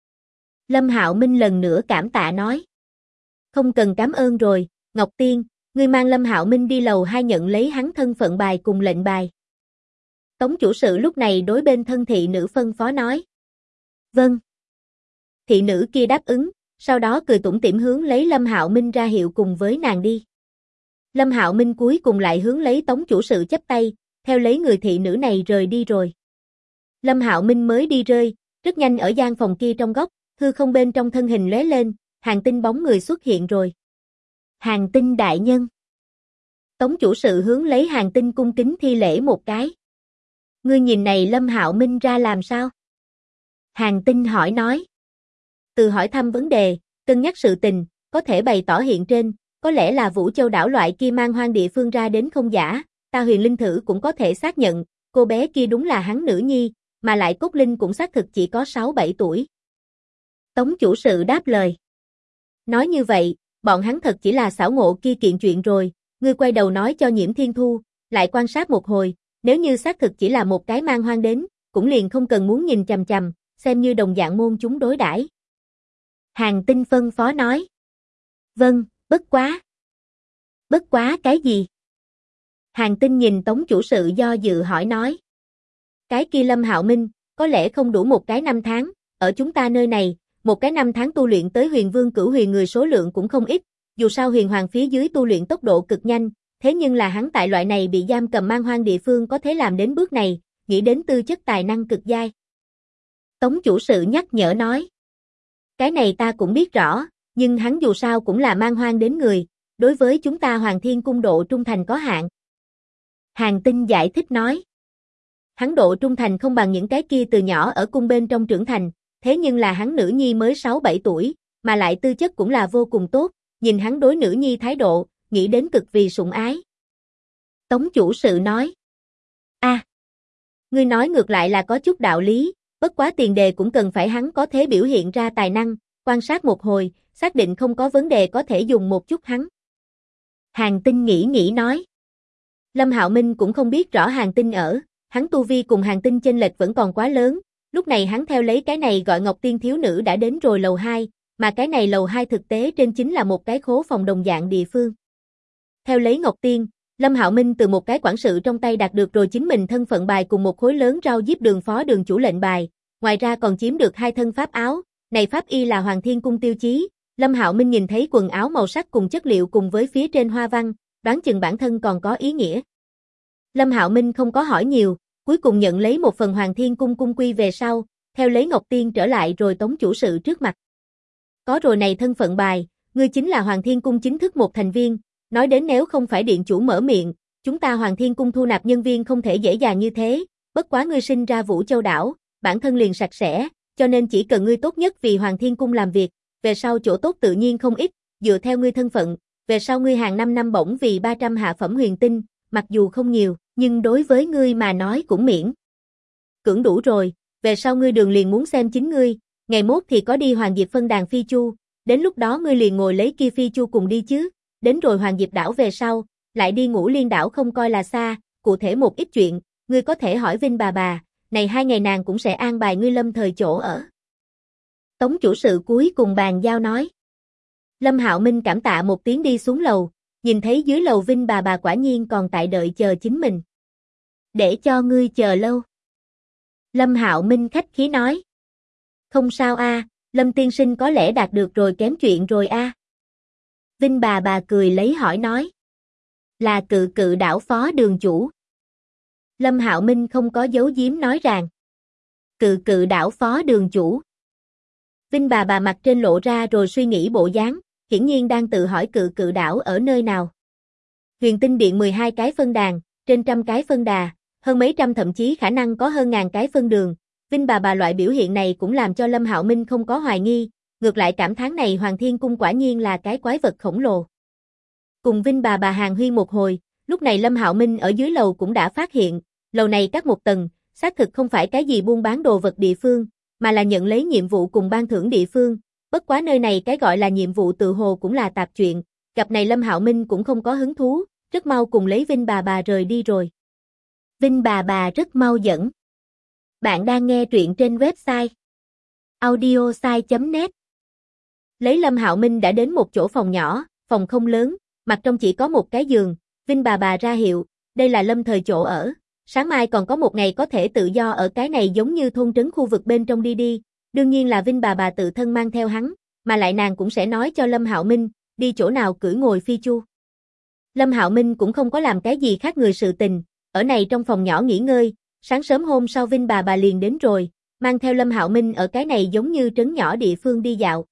Lâm Hạo Minh lần nữa cảm tạ nói. Không cần cảm ơn rồi, Ngọc Tiên, ngươi mang Lâm Hạo Minh đi lầu 2 nhận lấy hắn thân phận bài cùng lệnh bài. Tống chủ sự lúc này đối bên thân thị nữ phân phó nói. Vâng. Thị nữ kia đáp ứng, sau đó cười tủm tỉm hướng lấy Lâm Hạo Minh ra hiệu cùng với nàng đi. Lâm Hạo Minh cuối cùng lại hướng lấy Tống chủ sự chắp tay, theo lấy người thị nữ này rời đi rồi. Lâm Hạo Minh mới đi rơi, rất nhanh ở gian phòng kia trong góc, hư không bên trong thân hình lóe lên, Hàng Tinh bóng người xuất hiện rồi. Hàng Tinh đại nhân. Tống chủ sự hướng lấy Hàng Tinh cung kính thi lễ một cái. Ngươi nhìn này Lâm Hạo Minh ra làm sao? Hàng Tinh hỏi nói. Từ hỏi thăm vấn đề, cân nhắc sự tình, có thể bày tỏ hiện trên, có lẽ là Vũ Châu đảo loại kia mang hoang địa phương ra đến không giả, ta Huyền Linh thử cũng có thể xác nhận, cô bé kia đúng là hắn nữ nhi, mà lại cốt linh cũng xác thực chỉ có 6-7 tuổi. Tống chủ sự đáp lời. Nói như vậy, bọn hắn thật chỉ là xảo ngộ kia kiện chuyện rồi, ngươi quay đầu nói cho Nhiễm Thiên Thu, lại quan sát một hồi, nếu như xác thực chỉ là một cái mang hoang đến, cũng liền không cần muốn nhìn chằm chằm, xem như đồng dạng môn chúng đối đãi. Hàng Tinh phân phó nói. Vâng, bất quá. Bất quá cái gì? Hàng Tinh nhìn Tống chủ sự do dự hỏi nói. Cái kia Lâm Hạo Minh, có lẽ không đủ một cái 5 tháng, ở chúng ta nơi này, một cái 5 tháng tu luyện tới huyền vương cửu huyền người số lượng cũng không ít, dù sao huyền hoàng phía dưới tu luyện tốc độ cực nhanh, thế nhưng là hắn tại loại này bị giam cầm mang hoang địa phương có thể làm đến bước này, nghĩ đến tư chất tài năng cực giai. Tống chủ sự nhắc nhở nói. Cái này ta cũng biết rõ, nhưng hắn dù sao cũng là mang hoang đến người, đối với chúng ta Hoàng Thiên Cung độ trung thành có hạn. Hàng Tinh giải thích nói. Hắn độ trung thành không bằng những cái kia từ nhỏ ở cung bên trong trưởng thành, thế nhưng là hắn nữ nhi mới 6-7 tuổi, mà lại tư chất cũng là vô cùng tốt, nhìn hắn đối nữ nhi thái độ, nghĩ đến cực vì sủng ái. Tống chủ sự nói. Ngươi nói ngược lại là có chút đạo lý, bất quá tiền đề cũng cần phải hắn có thể biểu hiện ra tài năng, quan sát một hồi, xác định không có vấn đề có thể dùng một chút hắn. Hàn Tinh nghĩ nói. Lâm Hạo Minh cũng không biết rõ Hàn Tinh ở, hắn tu vi cùng Hàn Tinh chênh lệch vẫn còn quá lớn, lúc này hắn theo lấy cái này gọi Ngọc Tiên thiếu nữ đã đến rồi lầu 2, mà cái này lầu 2 thực tế trên chính là một cái khố phòng đồng dạng địa phương. Theo lấy Ngọc Tiên, Lâm Hạo Minh từ một cái quản sự trong tay đạt được rồi chính mình thân phận bài cùng một khối lớn rau diếp đường phó đường chủ lệnh bài, ngoài ra còn chiếm được 2 thân pháp áo, này pháp y là Hoàng Thiên Cung tiêu chí. Lâm Hạo Minh nhìn thấy quần áo màu sắc cùng chất liệu cùng với phía trên hoa văn, đoán chừng bản thân còn có ý nghĩa. Lâm Hạo Minh không có hỏi nhiều, cuối cùng nhận lấy một phần Hoàng Thiên Cung cung quy về sau, theo lấy Ngọc Tiên trở lại rồi tống chủ sự trước mặt. Có rồi này thân phận bài, ngươi chính là Hoàng Thiên Cung chính thức một thành viên, nói đến nếu không phải điện chủ mở miệng, chúng ta Hoàng Thiên Cung thu nạp nhân viên không thể dễ dàng như thế, bất quá ngươi sinh ra Vũ Châu đảo, bản thân liền sạch sẽ, cho nên chỉ cần ngươi tốt nhất vì Hoàng Thiên Cung làm việc, về sau chỗ tốt tự nhiên không ít, dựa theo ngươi thân phận, về sau ngươi hàng 5 năm bổng vì 300 hạ phẩm huyền tinh, mặc dù không nhiều, nhưng đối với ngươi mà nói cũng miễn. Cưỡng đủ rồi, về sau ngươi đường liền muốn xem chính ngươi, ngày mốt thì có đi Hoàng Diệp phân đàn phi chu, đến lúc đó ngươi liền ngồi lấy kia phi chu cùng đi chứ, đến rồi Hoàng Diệp đảo về sau, lại đi Ngũ Liên đảo không coi là xa, cụ thể một ít chuyện, ngươi có thể hỏi Vinh bà, này 2 ngày nàng cũng sẽ an bài ngươi lâm thời chỗ ở. Tống chủ sự cuối cùng bàn giao nói. Lâm Hạo Minh cảm tạ một tiếng đi xuống lầu, nhìn thấy dưới lầu Vinh bà quả nhiên còn tại đợi chờ chính mình. Để cho ngươi chờ lâu. Lâm Hạo Minh khách khí nói. Không sao a, Lâm tiên sinh có lẽ đạt được rồi kém chuyện rồi a. Vinh bà cười lấy hỏi nói. Là Cự Cự đảo phó đường chủ. Lâm Hạo Minh không có giấu giếm nói rằng. Cự Cự đảo phó đường chủ. Vinh bà mặt trên lộ ra rồi suy nghĩ bộ dáng, hiển nhiên đang tự hỏi Cự Cự đảo ở nơi nào. Huyền Tinh Điện 12 cái phân đàn, trên trăm cái phân đà, hơn mấy trăm thậm chí khả năng có hơn ngàn cái phân đường. Vinh bà loại biểu hiện này cũng làm cho Lâm Hạo Minh không có hoài nghi, ngược lại cảm thán này Hoàng Thiên Cung quả nhiên là cái quái vật khổng lồ. Cùng Vinh bà hàng huyên một hồi, lúc này Lâm Hạo Minh ở dưới lầu cũng đã phát hiện, lầu này cắt một tầng, xác thực không phải cái gì buôn bán đồ vật địa phương, mà là nhận lấy nhiệm vụ cùng ban thưởng địa phương, bất quá nơi này cái gọi là nhiệm vụ tự hồ cũng là tạp chuyện, gặp này Lâm Hạo Minh cũng không có hứng thú, rất mau cùng lấy Vinh bà rời đi rồi. Vinh bà rất mau dẫn. Bạn đang nghe truyện trên website audiosai.net. Lấy Lâm Hạo Minh đã đến một chỗ phòng nhỏ, phòng không lớn, mặt trong chỉ có một cái giường, Vinh bà ra hiệu, đây là lâm thời chỗ ở, sáng mai còn có một ngày có thể tự do ở cái này giống như thôn trấn khu vực bên trong đi, đương nhiên là Vinh bà tự thân mang theo hắn, mà lại nàng cũng sẽ nói cho Lâm Hạo Minh, đi chỗ nào cưỡi ngồi phi chu. Lâm Hạo Minh cũng không có làm cái gì khác người sự tình, ở này trong phòng nhỏ nghỉ ngơi, sáng sớm hôm sau Vinh bà liền đến rồi, mang theo Lâm Hạo Minh ở cái này giống như trấn nhỏ địa phương đi dạo.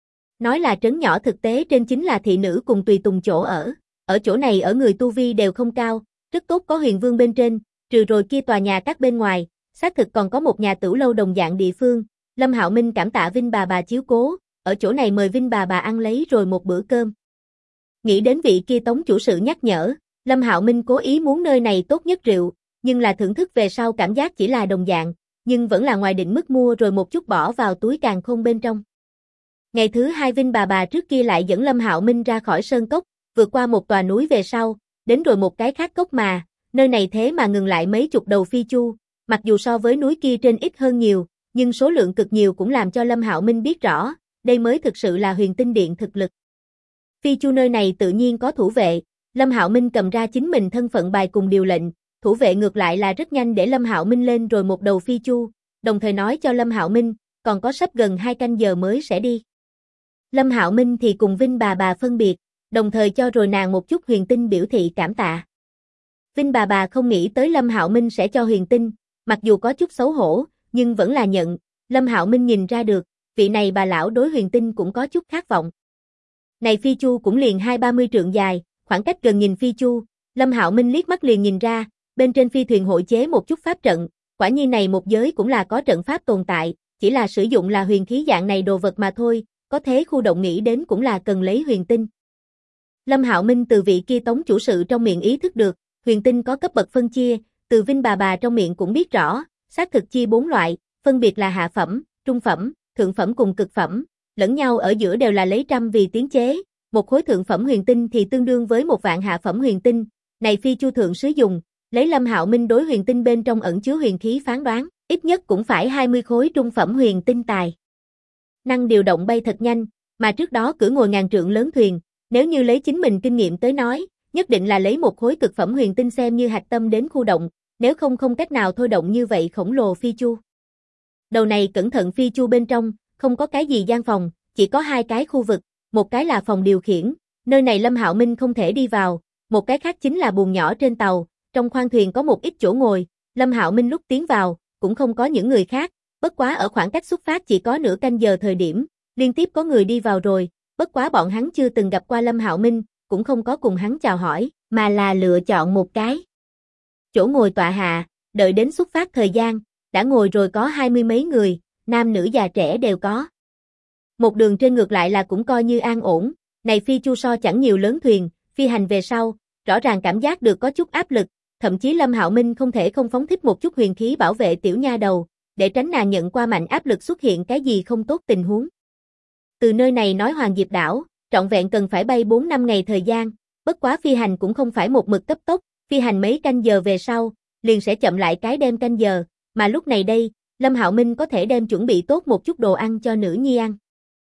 Nói là trấn nhỏ thực tế trên chính là thị nữ cùng tùy tùng chỗ ở chỗ này ở người tu vi đều không cao, rất tốt có huyền vương bên trên, trừ rồi kia tòa nhà các bên ngoài, xác thực còn có một nhà tửu lâu đồng dạng địa phương, Lâm Hạo Minh cảm tạ Vinh bà chiếu cố, ở chỗ này mời Vinh bà ăn lấy rồi một bữa cơm. Nghĩ đến vị kia tống chủ sự nhắc nhở, Lâm Hạo Minh cố ý muốn nơi này tốt nhất rượu, nhưng là thưởng thức về sau cảm giác chỉ là đồng dạng, nhưng vẫn là ngoài định mức mua rồi một chút bỏ vào túi càn khôn bên trong. Ngày thứ 2 Vinh bà trước kia lại dẫn Lâm Hạo Minh ra khỏi sơn cốc, vượt qua một tòa núi về sau, đến rồi một cái khác cốc mà, nơi này thế mà ngừng lại mấy chục đầu phi chu, mặc dù so với núi kia trên ít hơn nhiều, nhưng số lượng cực nhiều cũng làm cho Lâm Hạo Minh biết rõ, đây mới thực sự là Huyền Tinh Điện thực lực. Phi chu nơi này tự nhiên có thủ vệ, Lâm Hạo Minh cầm ra chính mình thân phận bài cùng điều lệnh, thủ vệ ngược lại là rất nhanh để Lâm Hạo Minh lên rồi một đầu phi chu, đồng thời nói cho Lâm Hạo Minh, còn có sắp gần 2 canh giờ mới sẽ đi. Lâm Hạo Minh thì cùng Vinh bà phân biệt, đồng thời cho rồi nàng một chút huyền tinh biểu thị cảm tạ. Vinh bà không nghĩ tới Lâm Hạo Minh sẽ cho huyền tinh, mặc dù có chút xấu hổ, nhưng vẫn là nhận, Lâm Hạo Minh nhìn ra được, vị này bà lão đối huyền tinh cũng có chút khát vọng. Này phi chu cũng liền 20-30 trượng dài, khoảng cách gần nhìn phi chu, Lâm Hạo Minh liếc mắt liền nhìn ra, bên trên phi thuyền hội chế một chút pháp trận, quả nhiên này một giới cũng là có trận pháp tồn tại, chỉ là sử dụng là huyền khí dạng này đồ vật mà thôi, có thế khu động nghĩ đến cũng là cần lấy huyền tinh. Lâm Hạo Minh từ vị kia tống chủ sự trong miệng ý thức được, huyền tinh có cấp bậc phân chia, Từ Vinh bà trong miệng cũng biết rõ, xác thực chia 4 loại, phân biệt là hạ phẩm, trung phẩm, thượng phẩm cùng cực phẩm, lẫn nhau ở giữa đều là lấy trăm vì tiến chế, một khối thượng phẩm huyền tinh thì tương đương với 1.000.000 hạ phẩm huyền tinh, này phi chu thượng sứ dùng, lấy Lâm Hạo Minh đối huyền tinh bên trong ẩn chứa huyền khí phán đoán, ít nhất cũng phải 20 khối trung phẩm huyền tinh tài. Năng điều động bay thật nhanh, mà trước đó cưỡi ngồi ngàn trượng lớn thuyền, nếu như lấy chính mình kinh nghiệm tới nói, nhất định là lấy một khối cực phẩm huyền tinh xem như hạch tâm đến khu động, nếu không cách nào thôi động như vậy khổng lồ phi chu. Đầu này cẩn thận phi chu bên trong, không có cái gì gian phòng, chỉ có 2 cái khu vực, một cái là phòng điều khiển, nơi này Lâm Hạo Minh không thể đi vào, một cái khác chính là buồng nhỏ trên tàu, trong khoang thuyền có một ít chỗ ngồi, Lâm Hạo Minh lúc tiến vào, cũng không có những người khác, bất quá ở khoảng cách xuất phát chỉ có nửa canh giờ thời điểm, liên tiếp có người đi vào rồi, bất quá bọn hắn chưa từng gặp qua Lâm Hạo Minh, cũng không có cùng hắn chào hỏi, mà là lựa chọn một cái chỗ ngồi tọa hạ, đợi đến xuất phát thời gian, đã ngồi rồi có 20 mấy người, nam nữ già trẻ đều có. Một đường trên ngược lại là cũng coi như an ổn, này phi chu so chẳng nhiều lớn thuyền, phi hành về sau, rõ ràng cảm giác được có chút áp lực, thậm chí Lâm Hạo Minh không thể không phóng thích một chút huyền khí bảo vệ tiểu nha đầu, để tránh nàng nhận qua mạnh áp lực xuất hiện cái gì không tốt tình huống. Từ nơi này nói Hoàng Diệp đảo, trọn vẹn cần phải bay 4-5 ngày thời gian, bất quá phi hành cũng không phải một mực cấp tốc, phi hành mấy canh giờ về sau, liền sẽ chậm lại cái đêm canh giờ, mà lúc này đây, Lâm Hạo Minh có thể đem chuẩn bị tốt một chút đồ ăn cho nữ nhi ăn.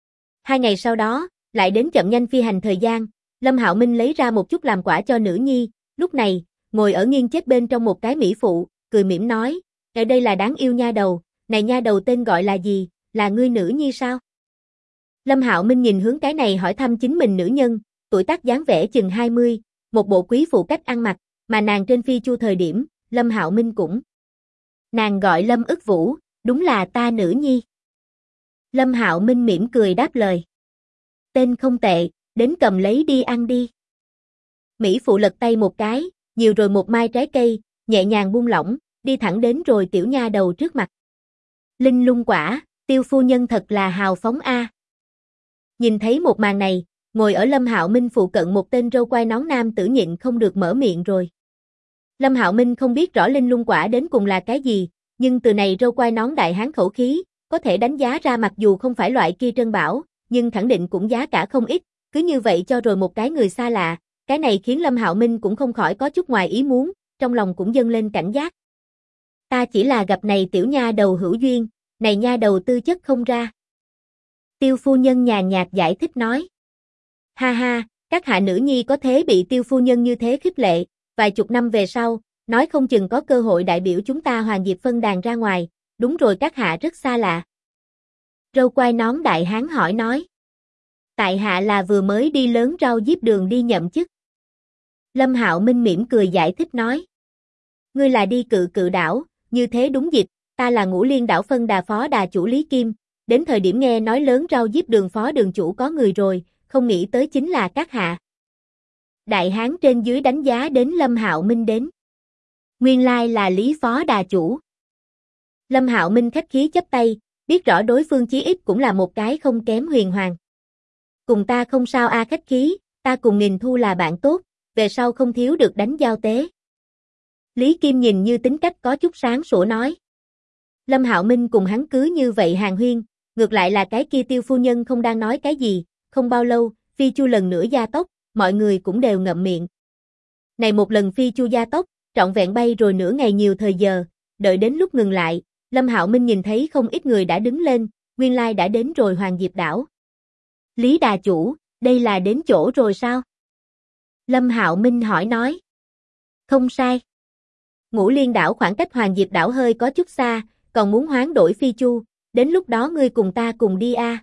2 ngày sau đó, lại đến chậm nhanh phi hành thời gian, Lâm Hạo Minh lấy ra một chút làm quả cho nữ nhi, lúc này, ngồi ở nghiêng chết bên trong một cái mỹ phụ, cười mỉm nói, ở đây là đáng yêu nha đầu, này nha đầu tên gọi là gì, là ngươi nữ nhi sao? Lâm Hạo Minh nhìn hướng cái này hỏi thăm chính mình nữ nhân, tuổi tác dáng vẻ chừng 20, một bộ quý phụ cách ăn mặc, mà nàng trên phi chu thời điểm, Lâm Hạo Minh cũng. Nàng gọi Lâm Ức Vũ, đúng là ta nữ nhi. Lâm Hạo Minh mỉm cười đáp lời. Tên không tệ, đến cầm lấy đi ăn đi. Mỹ phụ lật tay một cái, nhiều rồi một mai trái cây, nhẹ nhàng buông lỏng, đi thẳng đến rồi tiểu nha đầu trước mặt. Linh lung quả, Tiêu phu nhân thật là hào phóng a. Nhìn thấy một màn này, ngồi ở Lâm Hạo Minh phụ cận một tên râu quai nón nam tử nhịn không được mở miệng rồi. Lâm Hạo Minh không biết rõ linh lung quả đến cùng là cái gì, nhưng từ này râu quai nón đại hán khẩu khí, có thể đánh giá ra mặc dù không phải loại kia trân bảo, nhưng khẳng định cũng giá cả không ít, cứ như vậy cho rồi một cái người xa lạ, cái này khiến Lâm Hạo Minh cũng không khỏi có chút ngoài ý muốn, trong lòng cũng dâng lên cảnh giác. Ta chỉ là gặp này tiểu nha đầu hữu duyên, này nha đầu tư chất không ra. Tiêu phu nhân nhàn nhạt giải thích nói. Ha ha, các hạ nữ nhi có thế bị tiêu phu nhân như thế khích lệ, vài chục năm về sau, nói không chừng có cơ hội đại biểu chúng ta Hoàng Diệp phân đàn ra ngoài, đúng rồi các hạ rất xa lạ. Râu quai nón đại hán hỏi nói. Tại hạ là vừa mới đi lớn rau diếp đường đi nhậm chức. Lâm Hạo Minh mỉm cười giải thích nói. Ngươi là đi Cự Cự đảo, như thế đúng dịp, ta là Ngũ Liên đảo phân đà phó đà chủ Lý Kim, đến thời điểm nghe nói lớn rau diếp đường phó đường chủ có người rồi, không nghĩ tới chính là các hạ. Đại hán trên dưới đánh giá đến Lâm Hạo Minh đến. Nguyên lai là Lý phó đà chủ. Lâm Hạo Minh khách khí chấp tay, biết rõ đối phương chí ít cũng là một cái không kém huyền hoàng. Cùng ta không sao a khách khí, ta cùng Nghìn Thu là bạn tốt, về sau không thiếu được đánh giao tế. Lý Kim nhìn như tính cách có chút sáng sủa nói. Lâm Hạo Minh cùng hắn cứ như vậy hàn huyên, ngược lại là cái kia tiêu phu nhân không đang nói cái gì, không bao lâu, phi chu lần nữa gia tốc, mọi người cũng đều ngậm miệng. Này một lần phi chu gia tốc, trọn vẹn bay rồi nửa ngày nhiều thời giờ, đợi đến lúc ngừng lại, Lâm Hạo Minh nhìn thấy không ít người đã đứng lên, nguyên lai đã đến rồi Hoàng Diệp đảo. Lý đà chủ, đây là đến chỗ rồi sao? Lâm Hạo Minh hỏi nói. Không sai. Ngũ Liên đảo khoảng cách Hoàng Diệp đảo hơi có chút xa, còn muốn hoán đổi phi chu, đến lúc đó ngươi cùng ta cùng đi a.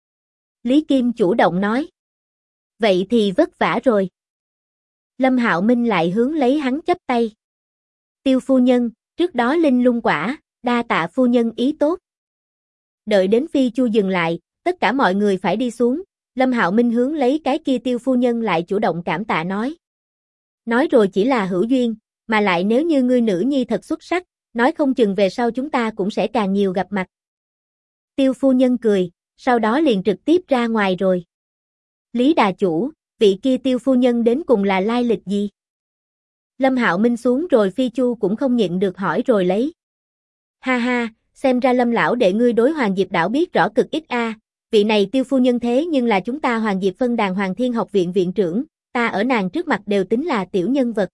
Lý Kim chủ động nói. Vậy thì vất vả rồi. Lâm Hạo Minh lại hướng lấy hắn chấp tay. Tiêu phu nhân, trước đó linh lung quả, đa tạ phu nhân ý tốt. Đợi đến phi chu dừng lại, tất cả mọi người phải đi xuống, Lâm Hạo Minh hướng lấy cái kia tiêu phu nhân lại chủ động cảm tạ nói. Nói rồi chỉ là hữu duyên, mà lại nếu như ngươi nữ nhi thật xuất sắc, nói không chừng về sau chúng ta cũng sẽ càng nhiều gặp mặt. Tiêu phu nhân cười, sau đó liền trực tiếp ra ngoài rồi. Lý đà chủ, vị kia tiêu phu nhân đến cùng là lai lịch gì? Lâm Hạo Minh xuống rồi Phi Chu cũng không nhịn được hỏi rồi lấy. Ha ha, xem ra Lâm lão đệ ngươi đối Hoàng Diệp đảo biết rõ cực ít a. Vị này Tiêu phu nhân thế nhưng là chúng ta Hoàng Diệp phân đàn Hoàng Thiên học viện viện trưởng, ta ở nàng trước mặt đều tính là tiểu nhân vật.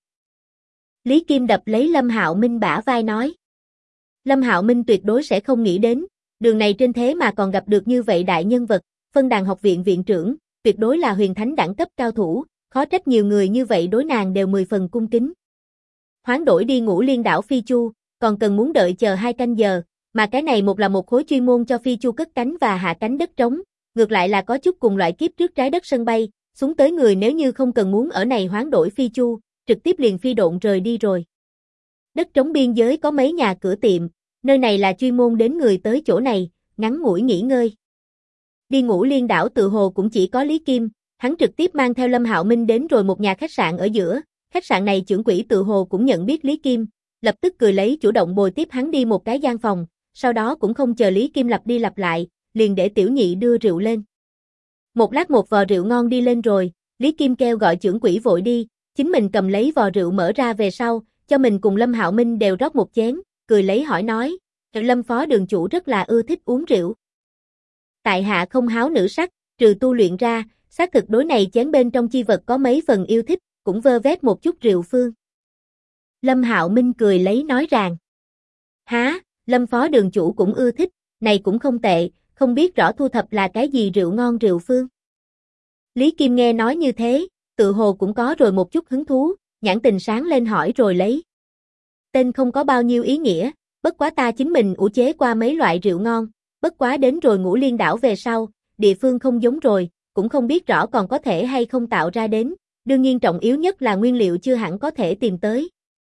Lý Kim đập lấy Lâm Hạo Minh bả vai nói. Lâm Hạo Minh tuyệt đối sẽ không nghĩ đến, đường này trên thế mà còn gặp được như vậy đại nhân vật, phân đàn học viện viện trưởng, tuyệt đối là huyền thánh đẳng cấp cao thủ, khó trách nhiều người như vậy đối nàng đều 10 phần cung kính. Hoán đổi đi Ngũ Liên đảo Phi Chu, còn cần muốn đợi chờ 2 canh giờ, mà cái này một là một khối chuyên môn cho Phi Chu cất cánh và hạ cánh đất trống, ngược lại là có chút cùng loại kiếp trước trái đất sân bay, xuống tới người nếu như không cần muốn ở này hoán đổi Phi Chu, trực tiếp liền phi độn rời đi rồi. Đất trống biên giới có mấy nhà cửa tiệm, nơi này là chuyên môn đến người tới chỗ này, ngắn ngủi nghỉ ngơi. Đi Ngũ Liên đảo tự hồ cũng chỉ có Lý Kim, hắn trực tiếp mang theo Lâm Hạo Minh đến rồi một nhà khách sạn ở giữa, khách sạn này trưởng quỹ tự hồ cũng nhận biết Lý Kim, lập tức cười lấy chủ động bồi tiếp hắn đi một cái gian phòng, sau đó cũng không chờ Lý Kim lặp đi lặp lại, liền để tiểu nhị đưa rượu lên. Một lát một vò rượu ngon đi lên rồi, Lý Kim kêu gọi trưởng quỹ vội đi, chính mình cầm lấy vò rượu mở ra về sau, cho mình cùng Lâm Hạo Minh đều rót một chén, cười lấy hỏi nói, Lâm phó đường chủ rất là ưa thích uống rượu. Tại hạ không háo nữ sắc, trừ tu luyện ra, xác thực đối này chén bên trong chi vật có mấy phần yêu thích, cũng vơ vét một chút rượu phương. Lâm Hạo Minh cười lấy nói rằng, há, Lâm phó đường chủ cũng ưa thích, này cũng không tệ, không biết rõ thu thập là cái gì rượu ngon rượu phương. Lý Kim nghe nói như thế, tự hồ cũng có rồi một chút hứng thú, nhãn tình sáng lên hỏi rồi lấy. Tên không có bao nhiêu ý nghĩa, bất quá ta chính mình ủ chế qua mấy loại rượu ngon, bất quá đến rồi Ngũ Liên đảo về sau, địa phương không giống rồi, cũng không biết rõ còn có thể hay không tạo ra đến, đương nhiên trọng yếu nhất là nguyên liệu chưa hẳn có thể tìm tới.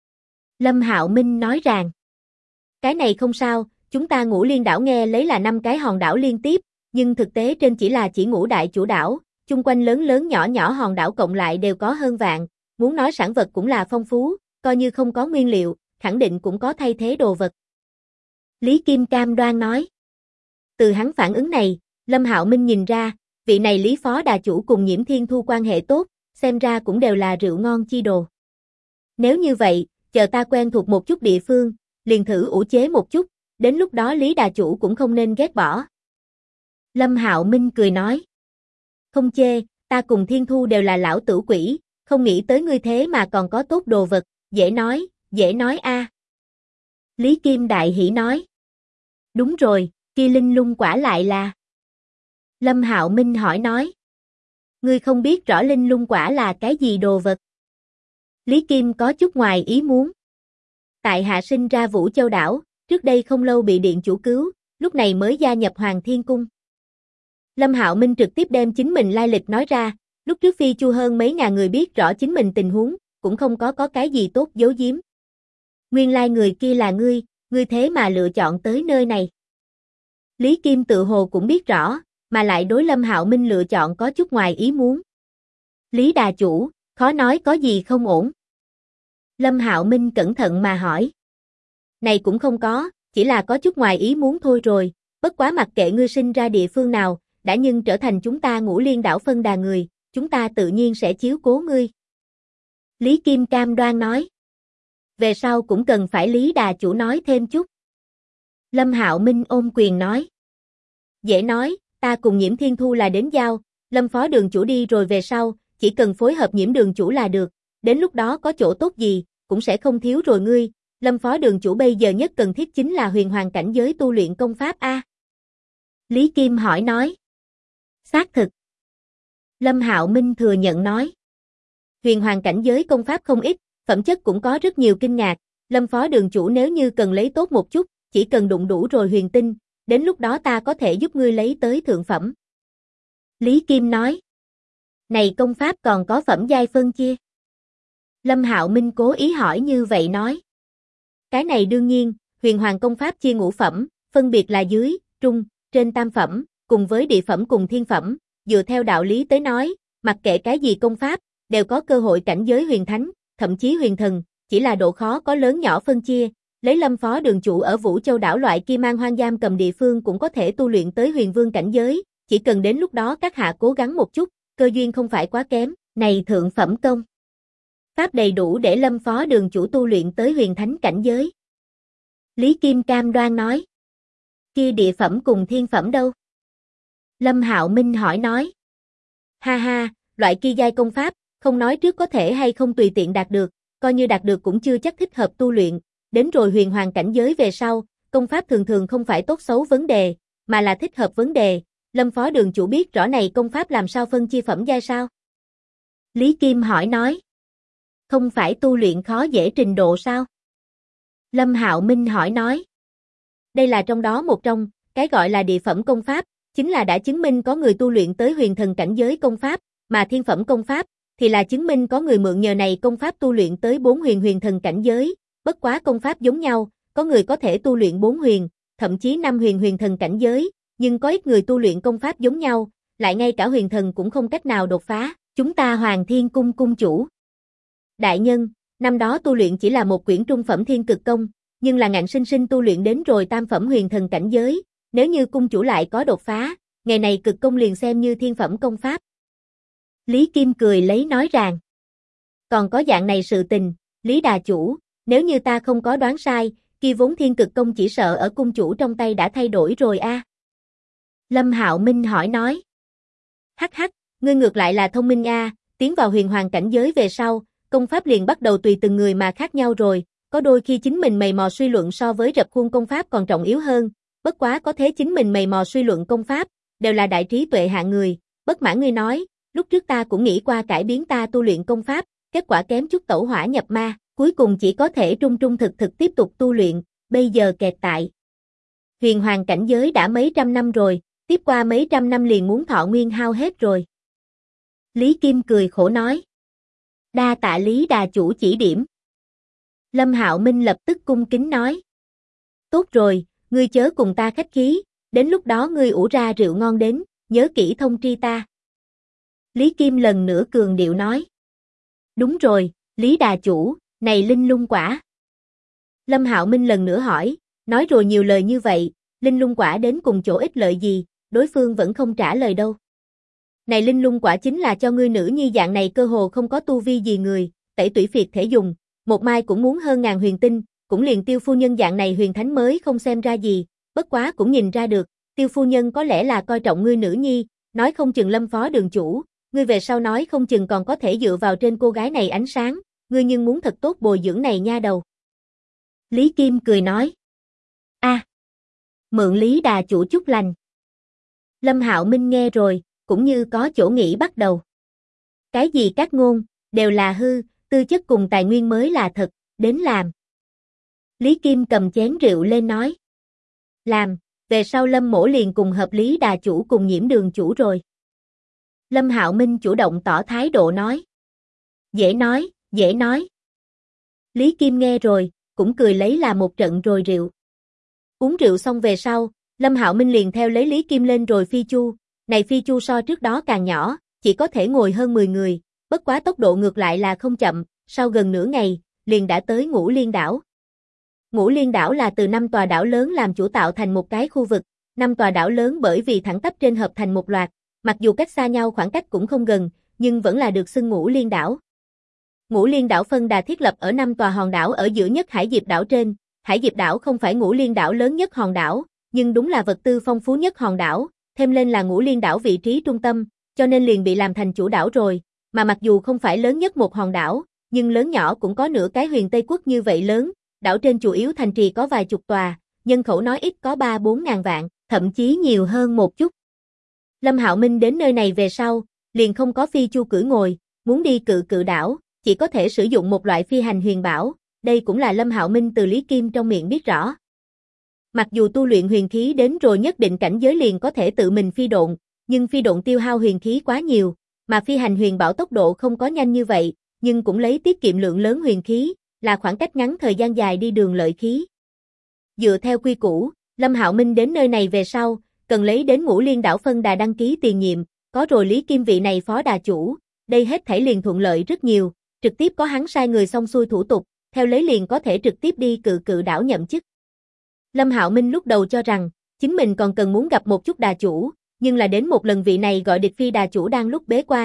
Lâm Hạo Minh nói rằng, cái này không sao, chúng ta Ngũ Liên đảo nghe lấy là 5 cái hòn đảo liên tiếp, nhưng thực tế trên chỉ ngũ đại chủ đảo, chung quanh lớn lớn nhỏ nhỏ hòn đảo cộng lại đều có hơn vạn, muốn nói sản vật cũng là phong phú, coi như không có nguyên liệu, khẳng định cũng có thay thế đồ vật. Lý Kim cam đoan nói. Từ hắn phản ứng này, Lâm Hạo Minh nhìn ra, vị này Lý phó đà chủ cùng Nhiễm Thiên Thu quan hệ tốt, xem ra cũng đều là rượu ngon chi đồ. Nếu như vậy, chờ ta quen thuộc một chút địa phương, liền thử ủ chế một chút, đến lúc đó Lý đà chủ cũng không nên ghét bỏ. Lâm Hạo Minh cười nói. Không chê, ta cùng Thiên Thu đều là lão tử quỷ, không nghĩ tới ngươi thế mà còn có tốt đồ vật, dễ nói a. Lý Kim đại hỉ nói. Đúng rồi, kia linh lung quả lại là. Lâm Hạo Minh hỏi nói. Ngươi không biết rõ linh lung quả là cái gì đồ vật. Lý Kim có chút ngoài ý muốn. Tại hạ sinh ra Vũ Châu đảo, trước đây không lâu bị điện chủ cứu, lúc này mới gia nhập Hoàng Thiên Cung. Lâm Hạo Minh trực tiếp đem chính mình lai lịch nói ra, lúc trước Phi Chu hơn mấy ngàn người biết rõ chính mình tình huống, cũng không có cái gì tốt giấu giếm. Nguyên lai người kia là ngươi thế mà lựa chọn tới nơi này. Lý Kim tự hồ cũng biết rõ, mà lại đối Lâm Hạo Minh lựa chọn có chút ngoài ý muốn. Lý đà chủ, khó nói có gì không ổn. Lâm Hạo Minh cẩn thận mà hỏi. Này cũng không có, chỉ là có chút ngoài ý muốn thôi rồi, bất quá mặc kệ ngươi sinh ra địa phương nào, đã nhưng trở thành chúng ta Ngũ Liên đảo phân đà người, chúng ta tự nhiên sẽ chiếu cố ngươi. Lý Kim cam đoan nói. Về sau cũng cần phải Lý đà chủ nói thêm chút. Lâm Hạo Minh ôm quyền nói. Dễ nói, ta cùng Nhiễm Thiên Thu là đến giao, Lâm phó đường chủ đi rồi về sau, chỉ cần phối hợp Nhiễm đường chủ là được, đến lúc đó có chỗ tốt gì, cũng sẽ không thiếu rồi ngươi, Lâm phó đường chủ bây giờ nhất cần thiết chính là huyền hoàng cảnh giới tu luyện công pháp a. Lý Kim hỏi nói. Xác thực. Lâm Hạo Minh thừa nhận nói. Huyền hoàng cảnh giới công pháp không ít, phẩm chất cũng có rất nhiều kinh ngạc, Lâm phó đường chủ nếu như cần lấy tốt một chút, chỉ cần đụng đủ rồi huyền tinh, đến lúc đó ta có thể giúp ngươi lấy tới thượng phẩm. Lý Kim nói. Này công pháp còn có phẩm giai phân chia. Lâm Hạo Minh cố ý hỏi như vậy nói. Cái này đương nhiên, huyền hoàng công pháp chia ngũ phẩm, phân biệt là dưới, trung, trên tam phẩm, cùng với địa phẩm cùng thiên phẩm, dựa theo đạo lý tới nói, mặc kệ cái gì công pháp, đều có cơ hội cảnh giới huyền thánh, thậm chí huyền thần, chỉ là độ khó có lớn nhỏ phân chia, lấy Lâm phó đường chủ ở Vũ Châu đảo loại kia mang hoang giam cầm địa phương cũng có thể tu luyện tới huyền vương cảnh giới, chỉ cần đến lúc đó các hạ cố gắng một chút, cơ duyên không phải quá kém, này thượng phẩm công pháp đầy đủ để Lâm phó đường chủ tu luyện tới huyền thánh cảnh giới. Lý Kim cam đoan nói. Kia địa phẩm cùng thiên phẩm đâu? Lâm Hạo Minh hỏi nói. Ha ha, loại kia giai công pháp, không nói trước có thể hay không tùy tiện đạt được, coi như đạt được cũng chưa chắc thích hợp tu luyện, đến rồi huyền hoàng cảnh giới về sau, công pháp thường thường không phải tốt xấu vấn đề, mà là thích hợp vấn đề. Lâm phó đường chủ biết rõ này công pháp làm sao phân chia phẩm giai sao? Lý Kim hỏi nói. Không phải tu luyện khó dễ trình độ sao? Lâm Hạo Minh hỏi nói. Đây là trong đó một trong, cái gọi là địa phẩm công pháp, chính là đã chứng minh có người tu luyện tới huyền thần cảnh giới công pháp, mà thiên phẩm công pháp, thì là chứng minh có người mượn nhờ này công pháp tu luyện tới 4 huyền thần cảnh giới, bất quá công pháp giống nhau, có người có thể tu luyện 4 huyền, thậm chí 5 huyền thần cảnh giới, nhưng có ít người tu luyện công pháp giống nhau, lại ngay cả huyền thần cũng không cách nào đột phá. Chúng ta Hoàng Thiên Cung cung chủ. Đại nhân, năm đó tu luyện chỉ là một quyển trung phẩm thiên cực công, nhưng là ngạnh sinh sinh tu luyện đến rồi tam phẩm huyền thần cảnh giới, nếu như cung chủ lại có đột phá, ngày này cực công liền xem như thiên phẩm công pháp. Lý Kim cười lấy nói rằng. Còn có dạng này sự tình, Lý đà chủ, nếu như ta không có đoán sai, kia vốn thiên cực công chỉ sợ ở cung chủ trong tay đã thay đổi rồi a. Lâm Hạo Minh hỏi nói. Hắc hắc, ngươi ngược lại là thông minh a, tiến vào huyền hoàng cảnh giới về sau, công pháp liền bắt đầu tùy từng người mà khác nhau rồi, có đôi khi chính mình mày mò suy luận so với rập khuôn công pháp còn trọng yếu hơn, bất quá có thế chính mình mày mò suy luận công pháp, đều là đại trí tuệ hạng người, bất mãn ngươi nói, lúc trước ta cũng nghĩ qua cải biến ta tu luyện công pháp, kết quả kém chút tẩu hỏa nhập ma, cuối cùng chỉ có thể trung trung thực thực tiếp tục tu luyện, bây giờ kẹt tại huyền hoàng cảnh giới đã mấy trăm năm rồi, tiếp qua mấy trăm năm liền muốn thọ nguyên hao hết rồi. Lý Kim cười khổ nói. Đa tạ Lý đà chủ chỉ điểm. Lâm Hạo Minh lập tức cung kính nói. Tốt rồi, ngươi chớ cùng ta khách khí, đến lúc đó ngươi ủ ra rượu ngon đến, nhớ kỹ thông tri ta. Lý Kim lần nữa cường điệu nói. Đúng rồi, Lý đà chủ, này linh lung quả. Lâm Hạo Minh lần nữa hỏi, nói rồi nhiều lời như vậy, linh lung quả đến cùng chỗ ích lợi gì, đối phương vẫn không trả lời đâu. Này linh lung quả chính là cho ngươi nữ nhi dạng này cơ hồ không có tu vi gì người, tẩy tủy phiệt thể dùng, một mai cũng muốn hơn ngàn huyền tinh, cũng liền Tiêu phu nhân dạng này huyền thánh mới không xem ra gì, bất quá cũng nhìn ra được, Tiêu phu nhân có lẽ là coi trọng ngươi nữ nhi, nói không chừng Lâm phó đường chủ, ngươi về sau nói không chừng còn có thể dựa vào trên cô gái này ánh sáng, ngươi nhưng muốn thật tốt bồi dưỡng này nha đầu. Lý Kim cười nói. Mượn Lý đà chủ chúc lành. Lâm Hạo Minh nghe rồi, cũng như có chỗ nghĩ bắt đầu. Cái gì các ngôn, đều là hư, tư chất cùng tài nguyên mới là thật, đến làm. Lý Kim cầm chén rượu lên nói. Làm, về sau Lâm mỗ liền cùng hợp Lý đà chủ cùng Nhiễm đường chủ rồi. Lâm Hạo Minh chủ động tỏ thái độ nói. Dễ nói, dễ nói. Lý Kim nghe rồi, cũng cười lấy là một trận rồi rượu. Uống rượu xong về sau, Lâm Hạo Minh liền theo lấy Lý Kim lên rồi phi chu, này phi chu so trước đó càng nhỏ, chỉ có thể ngồi hơn 10 người, bất quá tốc độ ngược lại là không chậm, sau gần nửa ngày, liền đã tới Ngũ Liên đảo. Ngũ Liên đảo là từ 5 tòa đảo lớn làm chủ tạo thành một cái khu vực, 5 tòa đảo lớn bởi vì thẳng tắp trên hợp thành một loạt, mặc dù cách xa nhau khoảng cách cũng không gần, nhưng vẫn là được xưng Ngũ Liên đảo. Ngũ Liên đảo phân đà thiết lập ở 5 tòa hòn đảo ở giữa nhất Hải Diệp đảo trên, Hải Diệp đảo không phải Ngũ Liên đảo lớn nhất hòn đảo, nhưng đúng là vật tư phong phú nhất hòn đảo, thêm lên là Ngũ Liên đảo vị trí trung tâm, cho nên liền bị làm thành chủ đảo rồi, mà mặc dù không phải lớn nhất một hòn đảo, nhưng lớn nhỏ cũng có nửa cái huyền Tây Quốc như vậy lớn, đảo trên chủ yếu thành trì có vài chục tòa, nhân khẩu nói ít có 3-4 ngàn vạn, thậm chí nhiều hơn một chút. Lâm Hạo Minh đến nơi này về sau, liền không có phi chu cưỡi ngồi, muốn đi cự đảo, chỉ có thể sử dụng một loại phi hành huyền bảo, đây cũng là Lâm Hạo Minh từ Lý Kim trong miệng biết rõ. Mặc dù tu luyện huyền khí đến rồi nhất định cảnh giới liền có thể tự mình phi độn, nhưng phi độn tiêu hao huyền khí quá nhiều, mà phi hành huyền bảo tốc độ không có nhanh như vậy, nhưng cũng lấy tiết kiệm lượng lớn huyền khí, là khoảng cách ngắn thời gian dài đi đường lợi khí. Dựa theo quy củ, Lâm Hạo Minh đến nơi này về sau, cần lấy đến Ngũ Liên đảo phân đà đăng ký tiền nhiệm, có rồi Lý Kim vị này phó đà chủ, đây hết thảy liền thuận lợi rất nhiều, trực tiếp có hắn sai người xong xuôi thủ tục, theo lấy liền có thể trực tiếp đi cự đảo nhậm chức. Lâm Hạo Minh lúc đầu cho rằng, chính mình còn cần muốn gặp một chút đà chủ, nhưng là đến một lần vị này gọi địch phi đà chủ đang lúc bế quan,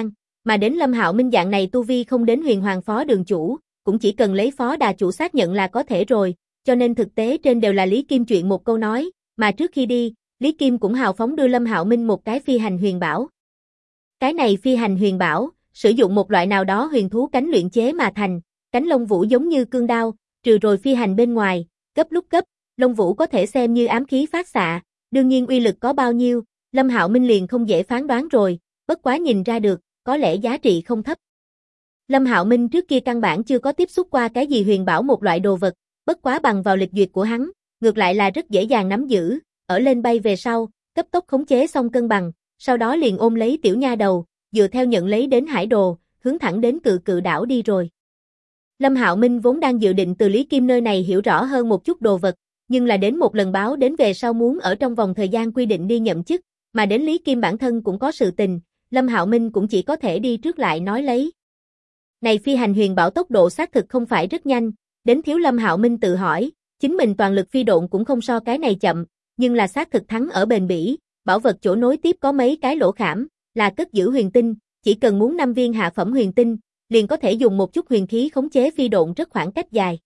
Mà đến Lâm Hạo Minh dạng này tu vi không đến huyền hoàng phó đường chủ, cũng chỉ cần lấy phó đà chủ xác nhận là có thể rồi, cho nên thực tế trên đều là Lý Kim chuyện một câu nói, mà trước khi đi, Lý Kim cũng hào phóng đưa Lâm Hạo Minh một cái phi hành huyền bảo. Cái này phi hành huyền bảo, sử dụng một loại nào đó huyền thú cánh luyện chế mà thành, cánh lông vũ giống như cương đao, trừ rồi phi hành bên ngoài, cấp lúc cấp, lông vũ có thể xem như ám khí phát xạ, đương nhiên uy lực có bao nhiêu, Lâm Hạo Minh liền không dễ phán đoán rồi, bất quá nhìn ra được, có lẽ giá trị không thấp. Lâm Hạo Minh trước kia căn bản chưa có tiếp xúc qua cái gì huyền bảo một loại đồ vật, bất quá bằng vào lịch duyệt của hắn, ngược lại là rất dễ dàng nắm giữ, ở lên bay về sau, cấp tốc khống chế xong cân bằng, sau đó liền ôm lấy tiểu nha đầu, dựa theo nhận lấy đến hải đồ, hướng thẳng đến Cự Cự đảo đi rồi. Lâm Hạo Minh vốn đang dự định từ Lý Kim nơi này hiểu rõ hơn một chút đồ vật, nhưng là đến một lần báo đến về sau muốn ở trong vòng thời gian quy định đi nhậm chức, mà đến Lý Kim bản thân cũng có sự tình, Lâm Hạo Minh cũng chỉ có thể đi trước lại nói lấy. Này phi hành huyền bảo tốc độ xác thực không phải rất nhanh, đến thiếu Lâm Hạo Minh tự hỏi, chính mình toàn lực phi độn cũng không so cái này chậm, nhưng là xác thực thắng ở bền bỉ, bảo vật chỗ nối tiếp có mấy cái lỗ khảm, là cất giữ huyền tinh, chỉ cần muốn 5 viên hạ phẩm huyền tinh, liền có thể dùng một chút huyền khí khống chế phi độn rất khoảng cách dài.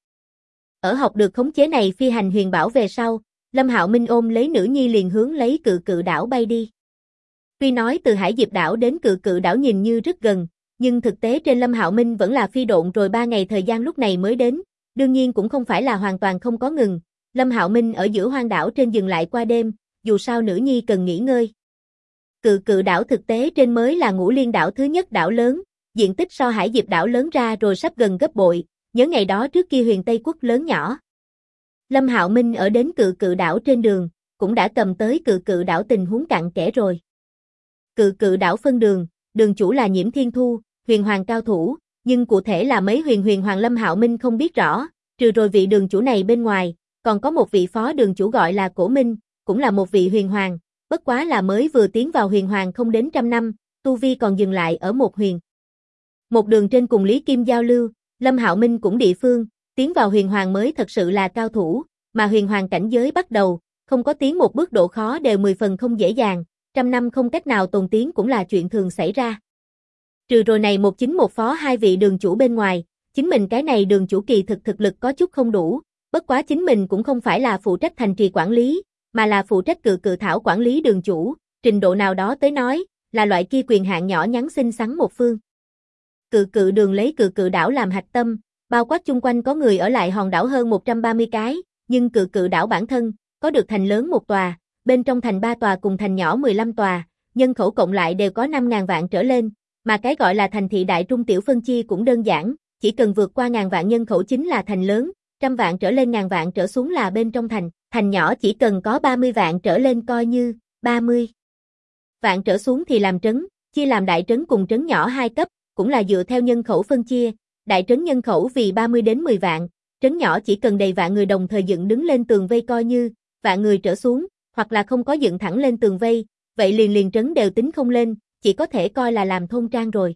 Ở học được khống chế này phi hành huyền bảo về sau, Lâm Hạo Minh ôm lấy nữ nhi liền hướng lấy Cự Cự đảo bay đi. Tuy nói từ Hải Diệp đảo đến Cự Cự đảo nhìn như rất gần, nhưng thực tế trên Lâm Hạo Minh vẫn là phi độn rồi 3 ngày thời gian lúc này mới đến, đương nhiên cũng không phải là hoàn toàn không có ngừng. Lâm Hạo Minh ở giữa hoang đảo trên dừng lại qua đêm, dù sao nữ nhi cần nghỉ ngơi. Cự Cự đảo thực tế trên mới là Ngũ Liên đảo thứ nhất đảo lớn, diện tích so Hải Diệp đảo lớn ra rồi sắp gần gấp bội, nhớ ngày đó trước kia Huyền Tây Quốc lớn nhỏ. Lâm Hạo Minh ở đến Cự Cự đảo trên đường, cũng đã cầm tới Cự Cự đảo tình huống cặn kẽ rồi. Cự Cự đảo phân đường, đường chủ là Nhiễm Thiên Thu, huyền hoàng cao thủ, nhưng cụ thể là mấy huyền hoàng Lâm Hạo Minh không biết rõ, trừ rồi vị đường chủ này bên ngoài, còn có một vị phó đường chủ gọi là Cổ Minh, cũng là một vị huyền hoàng, bất quá là mới vừa tiến vào huyền hoàng không đến 100 năm, tu vi còn dừng lại ở một huyền. Một đường trên cùng Lý Kim giao lưu, Lâm Hạo Minh cũng địa phương, tiến vào huyền hoàng mới thật sự là cao thủ, mà huyền hoàng cảnh giới bắt đầu, không có tiến một bước độ khó đều 10 phần không dễ dàng, 100 năm không cách nào tồn tiến cũng là chuyện thường xảy ra. Trừ rồi này một chính một phó hai vị đường chủ bên ngoài, chính mình cái này đường chủ kỳ thực lực có chút không đủ, bất quá chính mình cũng không phải là phụ trách thành trì quản lý, mà là phụ trách Cự Cự thảo quản lý đường chủ, trình độ nào đó tới nói, là loại kia quyền hạn nhỏ nhắn xinh xắn một phương. Cự Cự đường lấy Cự Cự đảo làm hạch tâm, bao quát chung quanh có người ở lại hòn đảo hơn 130 cái, nhưng Cự Cự đảo bản thân, có được thành lớn một tòa, bên trong thành 3 tòa cùng thành nhỏ 15 tòa, nhân khẩu cộng lại đều có 5.000 vạn trở lên, mà cái gọi là thành thị đại trung tiểu phân chia cũng đơn giản, chỉ cần vượt qua 1.000 vạn nhân khẩu chính là thành lớn, 100 vạn trở lên 1.000 vạn trở xuống là bên trong thành, thành nhỏ chỉ cần có 30 vạn trở lên coi như 30 vạn trở xuống thì làm trấn, chia làm đại trấn cùng trấn nhỏ 2 cấp, cũng là dựa theo nhân khẩu phân chia, đại trấn nhân khẩu vì 30 đến 10 vạn, trấn nhỏ chỉ cần đầy vạn người đồng thời dựng đứng lên tường vây coi như vạn người trở xuống, hoặc là không có dựng thẳng lên tường vây, vậy liền trấn đều tính không lên, chỉ có thể coi là làm thôn trang rồi.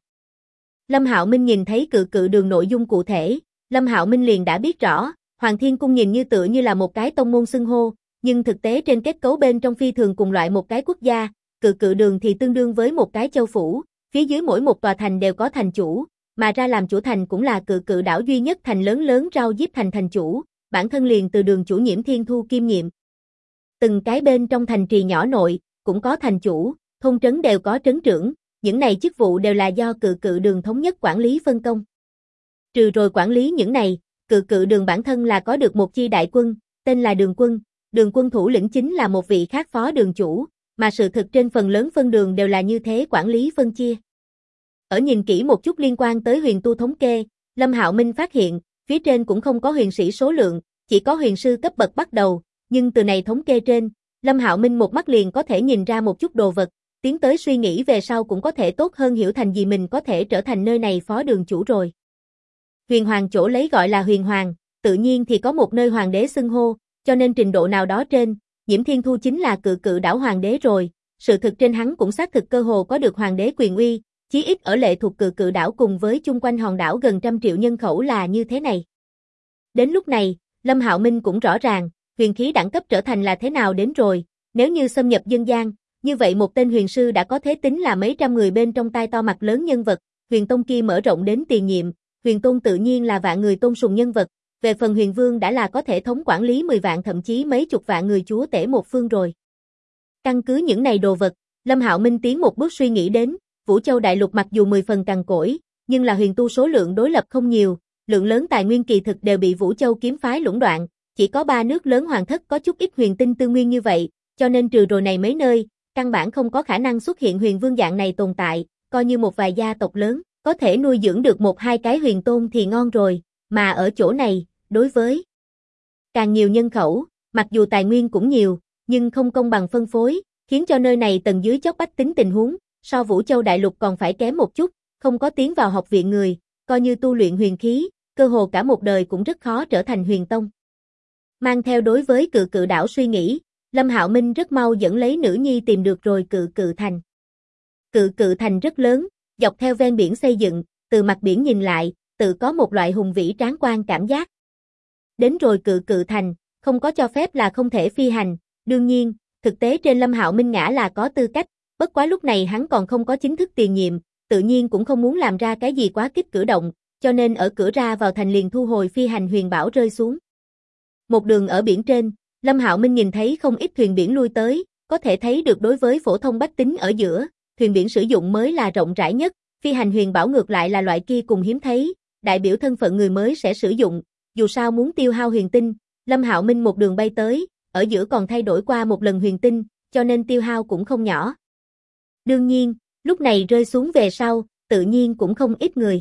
Lâm Hạo Minh nhìn thấy Cự Cự đường nội dung cụ thể, Lâm Hạo Minh liền đã biết rõ, Hoàng Thiên Cung nhìn như tựa như là một cái tông môn xưng hô, nhưng thực tế trên kết cấu bên trong phi thường cùng loại một cái quốc gia, Cự Cự đường thì tương đương với một cái châu phủ, phía dưới mỗi một tòa thành đều có thành chủ, mà ra làm chủ thành cũng là Cự Cự đảo duy nhất thành lớn rao diếp thành thành chủ, bản thân liền từ đường chủ Nhiễm Thiên Thu kiêm nhiệm. Từng cái bên trong thành trì nhỏ nội, cũng có thành chủ, thôn trấn đều có trấn trưởng, những này chức vụ đều là do Cự Cự đường thống nhất quản lý phân công. Trừ rồi quản lý những này, Cự Cự đường bản thân là có được một chi đại quân, tên là đường quân thủ lĩnh chính là một vị khác phó đường chủ, mà sự thực trên phần lớn phân đường đều là như thế quản lý phân chia. Ở nhìn kỹ một chút liên quan tới huyền tu thống kê, Lâm Hạo Minh phát hiện, phía trên cũng không có huyền sĩ số lượng, chỉ có huyền sư cấp bậc bắt đầu, nhưng từ này thống kê trên, Lâm Hạo Minh một mắt liền có thể nhìn ra một chút đồ vật, tiến tới suy nghĩ về sau cũng có thể tốt hơn hiểu thành gì mình có thể trở thành nơi này phó đường chủ rồi. Huyền hoàng chỗ lấy gọi là huyền hoàng, tự nhiên thì có một nơi hoàng đế xưng hô, cho nên trình độ nào đó trên, Nhiễm Thiên Thu chính là Cự Cự đảo hoàng đế rồi, sự thực trên hắn cũng xác thực cơ hồ có được hoàng đế quyền uy, chí ít ở lệ thuộc Cự Cự đảo cùng với chung quanh hòn đảo gần 100 triệu nhân khẩu là như thế này. Đến lúc này, Lâm Hạo Minh cũng rõ ràng, huyền khí đẳng cấp trở thành là thế nào đến rồi, nếu như xâm nhập dân gian, như vậy một tên huyền sư đã có thể tính là mấy trăm người bên trong tai to mặt lớn nhân vật, Huyền Tông kia mở rộng đến tiền nhiệm, Huyền Tôn tự nhiên là vạn người tôn sùng nhân vật, về phần Huyền Vương đã là có thể thống quản lý 10 vạn thậm chí mấy chục vạn người chúa tể một phương rồi. Căn cứ những này đồ vật, Lâm Hạo Minh tiến một bước suy nghĩ đến, Vũ Châu đại lục mặc dù 10 phần cằn cỗi, nhưng là huyền tu số lượng đối lập không nhiều, lượng lớn tài nguyên kỳ thực đều bị Vũ Châu kiếm phái lũng đoạn, chỉ có 3 nước lớn hoàng thất có chút ít huyền tinh tư nguyên như vậy, cho nên trừ rồi này mấy nơi, căn bản không có khả năng xuất hiện huyền vương dạng này tồn tại, coi như một vài gia tộc lớn, có thể nuôi dưỡng được 1-2 cái huyền tôn thì ngon rồi, mà ở chỗ này, đối với càng nhiều nhân khẩu, mặc dù tài nguyên cũng nhiều, nhưng không công bằng phân phối, khiến cho nơi này tầng dưới chót bách tính tình huống, so Vũ Châu đại lục còn phải kém một chút, không có tiến vào học viện người, coi như tu luyện huyền khí, cơ hồ cả một đời cũng rất khó trở thành huyền tông. Mang theo đối với Cự Cự đảo suy nghĩ, Lâm Hạo Minh rất mau dẫn lấy nữ nhi tìm được rồi Cự Cự thành. Cự Cự thành rất lớn, dọc theo ven biển xây dựng, từ mặt biển nhìn lại, tự có một loại hùng vĩ tráng quan cảm giác. Đến rồi Cự Cự thành, không có cho phép là không thể phi hành, đương nhiên, thực tế trên Lâm Hạo Minh ngã là có tư cách, bất quá lúc này hắn còn không có chính thức tiền nhiệm, tự nhiên cũng không muốn làm ra cái gì quá kích cử động, cho nên ở cửa ra vào thành liền thu hồi phi hành huyền bảo rơi xuống. Một đường ở biển trên, Lâm Hạo Minh nhìn thấy không ít thuyền biển lui tới, có thể thấy được đối với phổ thông bách tính ở giữa, thuyền biển sử dụng mới là rộng rãi nhất, phi hành huyền bảo ngược lại là loại kia cùng hiếm thấy, đại biểu thân phận người mới sẽ sử dụng, dù sao muốn tiêu hao huyền tinh, Lâm Hạo Minh một đường bay tới, ở giữa còn thay đổi qua một lần huyền tinh, cho nên tiêu hao cũng không nhỏ. Đương nhiên, lúc này rơi xuống về sau, tự nhiên cũng không ít người.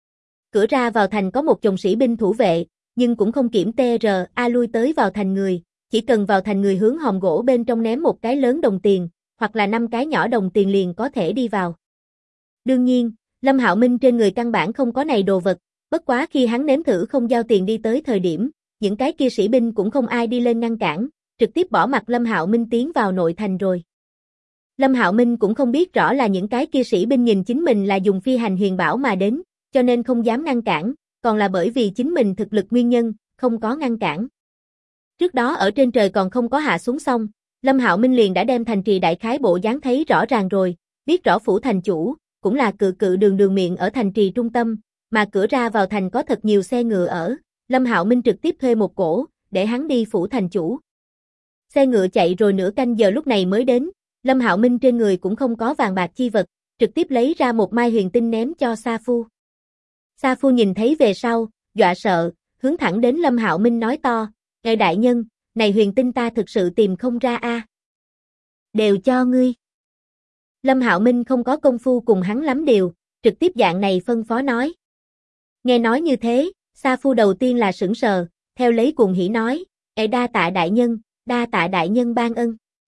Cửa ra vào thành có một chồng sĩ binh thủ vệ, nhưng cũng không kiểm TRA lui tới vào thành người, chỉ cần vào thành người hướng hòm gỗ bên trong ném một cái lớn đồng tiền, hoặc là 5 cái nhỏ đồng tiền liền có thể đi vào. Đương nhiên, Lâm Hạo Minh trên người căn bản không có này đồ vật, bất quá khi hắn nếm thử không giao tiền đi tới thời điểm, những cái kia sĩ binh cũng không ai đi lên ngăn cản, trực tiếp bỏ mặc Lâm Hạo Minh tiến vào nội thành rồi. Lâm Hạo Minh cũng không biết rõ là những cái kia sĩ binh nhìn chính mình là dùng phi hành huyền bảo mà đến, cho nên không dám ngăn cản, còn là bởi vì chính mình thực lực nguyên nhân, không có ngăn cản. Trước đó ở trên trời còn không có hạ xuống xong, Lâm Hạo Minh liền đã đem thành trì đại khái bộ dáng thấy rõ ràng rồi, biết rõ phủ thành chủ, cũng là Cự Cự đường miệng ở thành trì trung tâm, mà cửa ra vào thành có thật nhiều xe ngựa ở, Lâm Hạo Minh trực tiếp thuê một cỗ, để hắn đi phủ thành chủ. Xe ngựa chạy rồi nửa canh giờ lúc này mới đến, Lâm Hạo Minh trên người cũng không có vàng bạc chi vật, trực tiếp lấy ra một mai huyền tinh ném cho Sa Phu. Sa Phu nhìn thấy về sau, dọa sợ, hướng thẳng đến Lâm Hạo Minh nói to, "Ngài đại nhân, này huyền tinh ta thực sự tìm không ra a." "Đều cho ngươi." Lâm Hạo Minh không có công phu cùng hắn lắm điều, trực tiếp dạng này phân phó nói. Nghe nói như thế, Sa Phu đầu tiên là sững sờ, theo lấy cuồng hỉ nói, đa tạ đại nhân ban ân."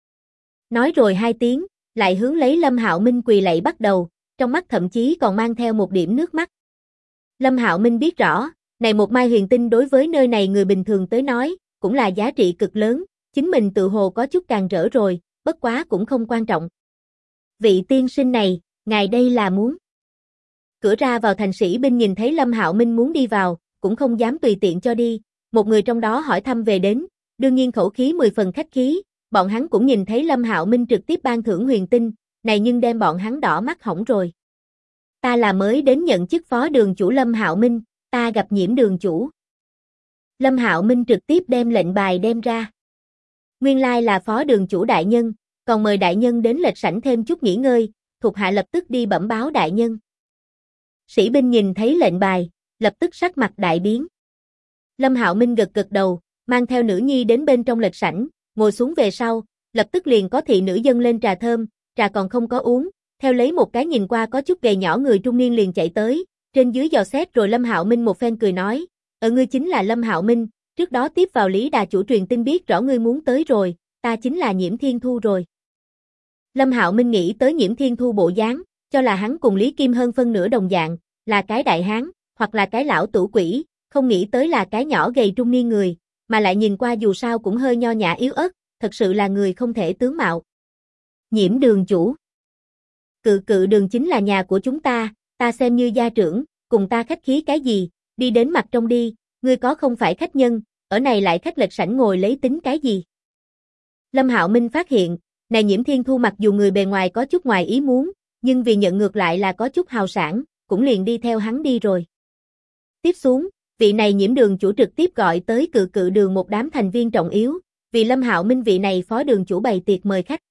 Nói rồi 2 tiếng, lại hướng lấy Lâm Hạo Minh quỳ lạy bắt đầu, trong mắt thậm chí còn mang theo một điểm nước mắt. Lâm Hạo Minh biết rõ, này một mai huyền tinh đối với nơi này người bình thường tới nói, cũng là giá trị cực lớn, chính mình tự hồ có chút càng rỡ rồi, bất quá cũng không quan trọng. "Vị tiên sinh này, ngài đây là muốn?" Cửa ra vào thành sĩ binh nhìn thấy Lâm Hạo Minh muốn đi vào, cũng không dám tùy tiện cho đi, một người trong đó hỏi thăm về đến, đương nhiên khẩu khí 10 phần khách khí, bọn hắn cũng nhìn thấy Lâm Hạo Minh trực tiếp ban thưởng huyền tinh, này nhưng đem bọn hắn đỏ mắt hỏng rồi. "Ta là mới đến nhận chức phó đường chủ Lâm Hạo Minh, ta gặp Nhiễm đường chủ." Lâm Hạo Minh trực tiếp đem lệnh bài đem ra. Nguyên lai là phó đường chủ đại nhân, còn mời đại nhân đến lệch sảnh thêm chút nghỉ ngơi, thuộc hạ lập tức đi bẩm báo đại nhân. Sĩ binh nhìn thấy lệnh bài, lập tức sắc mặt đại biến. Lâm Hạo Minh gật gật đầu, mang theo nữ nhi đến bên trong lệch sảnh, ngồi xuống về sau, lập tức liền có thị nữ dâng lên trà thơm, trà còn không có uống, theo lấy một cái nhìn qua có chút gầy nhỏ người trung niên liền chạy tới, trên dưới dò xét rồi Lâm Hạo Minh một phen cười nói, ngươi chính là Lâm Hạo Minh, trước đó tiếp vào Lý Đà chủ truyền tin biết rõ ngươi muốn tới rồi, ta chính là Nhiễm Thiên Thu rồi." Lâm Hạo Minh nghĩ tới Nhiễm Thiên Thu bộ dáng, cho là hắn cùng Lý Kim hơn phân nửa đồng dạng, là cái đại hán, hoặc là cái lão tử quỷ, không nghĩ tới là cái nhỏ gầy trung niên người, mà lại nhìn qua dù sao cũng hơi nho nhã yếu ớt, thật sự là người không thể tướng mạo. "Nhiễm đường chủ, Cự Cự đường chính là nhà của chúng ta xem như gia trưởng, cùng ta khách khí cái gì, đi đến mặt trong đi, ngươi có không phải khách nhân, ở này lại khách lệch sảnh ngồi lấy tính cái gì?" Lâm Hạo Minh phát hiện, này Nhiễm Thiên Thu mặc dù người bề ngoài có chút ngoài ý muốn, nhưng vì nhận ngược lại là có chút hào sảng, cũng liền đi theo hắn đi rồi. Tiếp xuống, vị này Nhiễm đường chủ trực tiếp gọi tới Cự Cự đường một đám thành viên trọng yếu, vì Lâm Hạo Minh vị này phó đường chủ bày tiệc mời khách.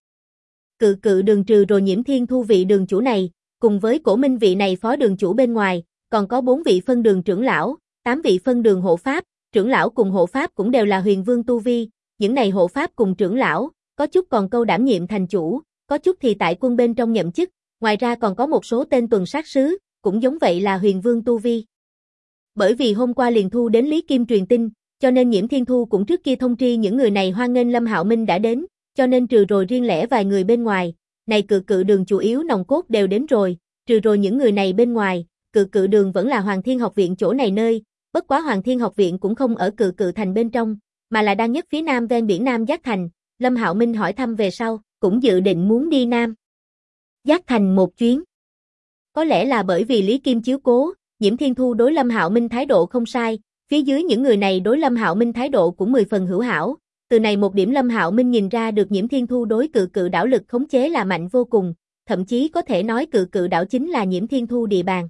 Cự Cự đường trừ rồi Nhiễm Thiên Thu vị đường chủ này, cùng với Cổ Minh vị này phó đường chủ bên ngoài, còn có 4 vị phân đường trưởng lão, 8 vị phân đường hộ pháp, trưởng lão cùng hộ pháp cũng đều là huyền vương tu vi, những này hộ pháp cùng trưởng lão, có chút còn câu đảm nhiệm thành chủ, có chút thì tại quân bên trong nhậm chức, ngoài ra còn có một số tên tuần sát sứ, cũng giống vậy là huyền vương tu vi. Bởi vì hôm qua liền thu đến Lý Kim truyền tin, cho nên Nhiễm Thiên Thu cũng trước kia thông tri những người này hoan nghênh Lâm Hạo Minh đã đến, cho nên trừ rồi riêng lẻ vài người bên ngoài, này Cự Cự đường chủ yếu nòng cốt đều đến rồi, trừ rồi những người này bên ngoài, Cự Cự đường vẫn là Hoàng Thiên học viện chỗ này nơi, bất quá Hoàng Thiên học viện cũng không ở Cự Cự thành bên trong, mà là đang nhất phía nam ven biển Nam Giác thành. Lâm Hạo Minh hỏi thăm về sau, cũng dự định muốn đi Nam Giác thành một chuyến. Có lẽ là bởi vì Lý Kim chiếu cố, Nhiễm Thiên Thu đối Lâm Hạo Minh thái độ không sai, phía dưới những người này đối Lâm Hạo Minh thái độ cũng 10 phần hữu hảo. Từ này một điểm Lâm Hạo Minh nhìn ra được Nhiễm Thiên Thu đối Cự Cự đảo lực khống chế là mạnh vô cùng, thậm chí có thể nói Cự Cự đảo chính là Nhiễm Thiên Thu địa bàn.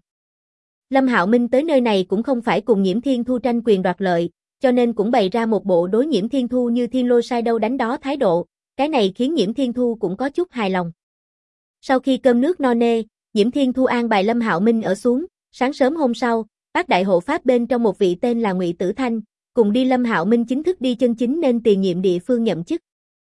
Lâm Hạo Minh tới nơi này cũng không phải cùng Nhiễm Thiên Thu tranh quyền đoạt lợi, cho nên cũng bày ra một bộ đối Nhiễm Thiên Thu như thiên lôi sai đâu đánh đó thái độ, cái này khiến Nhiễm Thiên Thu cũng có chút hài lòng. Sau khi cơm nước no nê, Nhiễm Thiên Thu an bài Lâm Hạo Minh ở xuống, sáng sớm hôm sau, Bát đại hộ pháp bên trong một vị tên là Ngụy Tử Thanh, cùng đi Lâm Hạo Minh chính thức đi chân chính nên tiền nhiệm địa phương nhậm chức.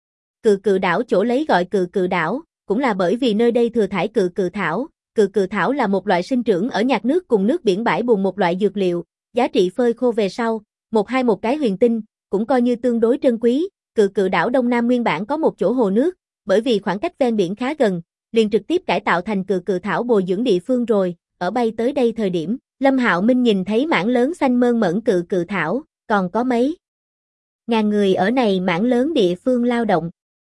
Cự Cự đảo chỗ lấy gọi Cự Cự đảo, cũng là bởi vì nơi đây thừa thải Cự Cự thảo. Cự Cự thảo là một loại sinh trưởng ở nhạt nước cùng nước biển bãi bùn một loại dược liệu, giá trị phơi khô về sau, một cái huyền tinh, cũng coi như tương đối trân quý. Cự Cự đảo Đông Nam nguyên bản có một chỗ hồ nước, bởi vì khoảng cách ven biển khá gần, liền trực tiếp cải tạo thành Cự Cự thảo bồi dưỡng địa phương rồi. Ở bay tới đây thời điểm, Lâm Hạo Minh nhìn thấy mảng lớn xanh mơn mởn Cự Cự thảo, còn có mấy ngàn người ở này mảng lớn địa phương lao động.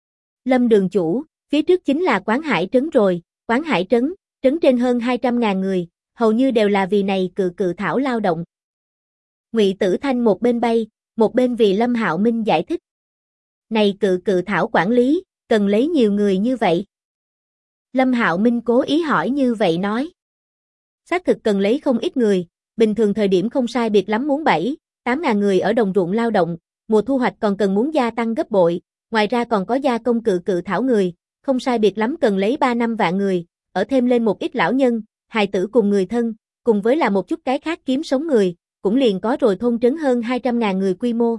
Lâm đường chủ, phía trước chính là Quán Hải trấn rồi. Quán Hải trấn, trấn trên hơn 200.000 người, hầu như đều là vì này Cự Cự thảo lao động. Ngụy Tử Thanh một bên bay, một bên vì Lâm Hạo Minh giải thích. Này Cự Cự thảo quản lý, cần lấy nhiều người như vậy. Lâm Hạo Minh cố ý hỏi như vậy nói. Xác thực cần lấy không ít người, bình thường thời điểm không sai biệt lắm muốn 7-8 ngàn người ở đồng ruộng lao động, mùa thu hoạch còn cần muốn gia tăng gấp bội, ngoài ra còn có gia công Cự Cự thảo người, không sai biệt lắm cần lấy 3-5 vạn người, ở thêm lên một ít lão nhân, hài tử cùng người thân, cùng với là một chút cái khác kiếm sống người, cũng liền có rồi thôn trấn hơn 200.000 người quy mô.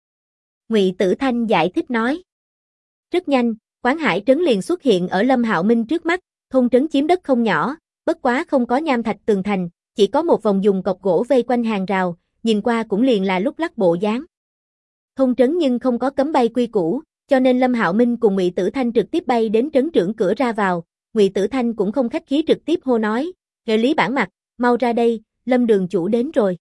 Ngụy Tử Thanh giải thích nói. Rất nhanh, Quán Hải trấn liền xuất hiện ở Lâm Hạo Minh trước mắt, thôn trấn chiếm đất không nhỏ, bất quá không có nham thạch tường thành, chỉ có một vòng dùng cọc gỗ vây quanh hàng rào, nhìn qua cũng liền là lúc lắc bộ dáng. Thôn trấn nhưng không có cấm bay quy củ, cho nên Lâm Hạo Minh cùng Ngụy Tử Thanh trực tiếp bay đến trấn trưởng cửa ra vào, Ngụy Tử Thanh cũng không khách khí trực tiếp hô nói, "Nghệ Lý Bản Mặt, mau ra đây, Lâm đường chủ đến rồi."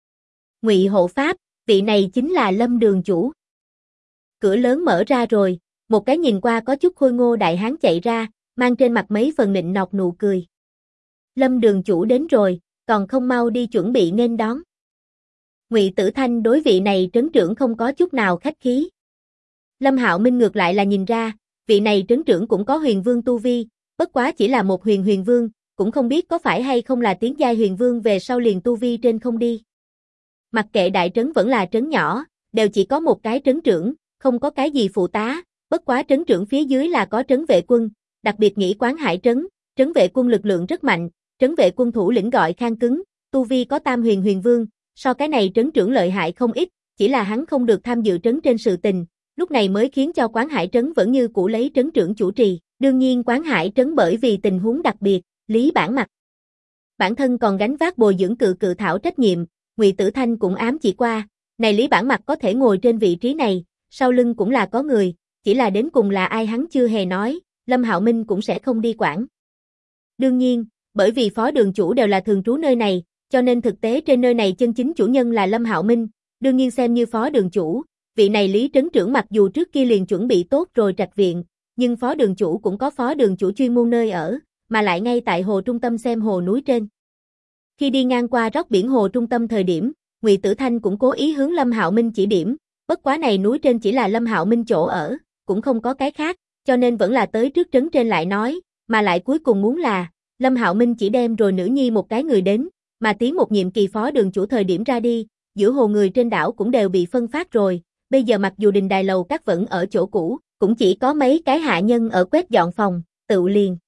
Ngụy hộ pháp, vị này chính là Lâm đường chủ. Cửa lớn mở ra rồi, một cái nhìn qua có chút khôi ngô đại hán chạy ra, mang trên mặt mấy phần nịnh nọt nụ cười. Lâm đường chủ đến rồi, còn không mau đi chuẩn bị nghênh đón. Ngụy Tử Thanh đối vị này trấn trưởng không có chút nào khách khí. Lâm Hạo Minh ngược lại là nhìn ra, vị này trấn trưởng cũng có huyền vương tu vi, bất quá chỉ là một huyền vương, cũng không biết có phải hay không là tiến giai huyền vương về sau liền tu vi trên không đi. Mặc kệ đại trấn vẫn là trấn nhỏ, đều chỉ có một cái trấn trưởng, không có cái gì phụ tá, bất quá trấn trưởng phía dưới là có trấn vệ quân, đặc biệt nghĩ Quán Hải trấn, trấn vệ quân lực lượng rất mạnh, trấn vệ quân thủ lĩnh gọi Khang Cứng, tu vi có tam huyền vương, so cái này trấn trưởng lợi hại không ít, chỉ là hắn không được tham dự trấn trên sự tình, lúc này mới khiến cho Quán Hải trấn vẫn như cũ lấy trấn trưởng chủ trì, đương nhiên Quán Hải trấn bởi vì tình huống đặc biệt, Lý Bản Mặt bản thân còn gánh vác bồi dưỡng Cự Cự thảo trách nhiệm, Ngụy Tử Thanh cũng ám chỉ qua, này Lý Bản Mặt có thể ngồi trên vị trí này, sau lưng cũng là có người, chỉ là đến cùng là ai hắn chưa hề nói, Lâm Hạo Minh cũng sẽ không đi quản. Đương nhiên, bởi vì phó đường chủ đều là thường trú nơi này, cho nên thực tế trên nơi này chân chính chủ nhân là Lâm Hạo Minh, đương nhiên xem như phó đường chủ, vị này Lý trấn trưởng mặc dù trước kia liền chuẩn bị tốt rồi trạch viện, nhưng phó đường chủ cũng có phó đường chủ chuyên môn nơi ở, mà lại ngay tại hồ trung tâm xem hồ núi trên. Khi đi ngang qua róc biển hồ trung tâm thời điểm, Ngụy Tử Thanh cũng cố ý hướng Lâm Hạo Minh chỉ điểm, bất quá này núi trên chỉ là Lâm Hạo Minh chỗ ở, cũng không có cái khác, cho nên vẫn là tới trước trấn trên lại nói, mà lại cuối cùng muốn là, Lâm Hạo Minh chỉ đem rồi nữ nhi một cái người đến, mà tiến một nhiệm kỳ phó đường chủ thời điểm ra đi, giữa hồ người trên đảo cũng đều bị phân phát rồi, bây giờ mặc dù đình đài lầu các vẫn ở chỗ cũ, cũng chỉ có mấy cái hạ nhân ở quét dọn phòng, tựu liền.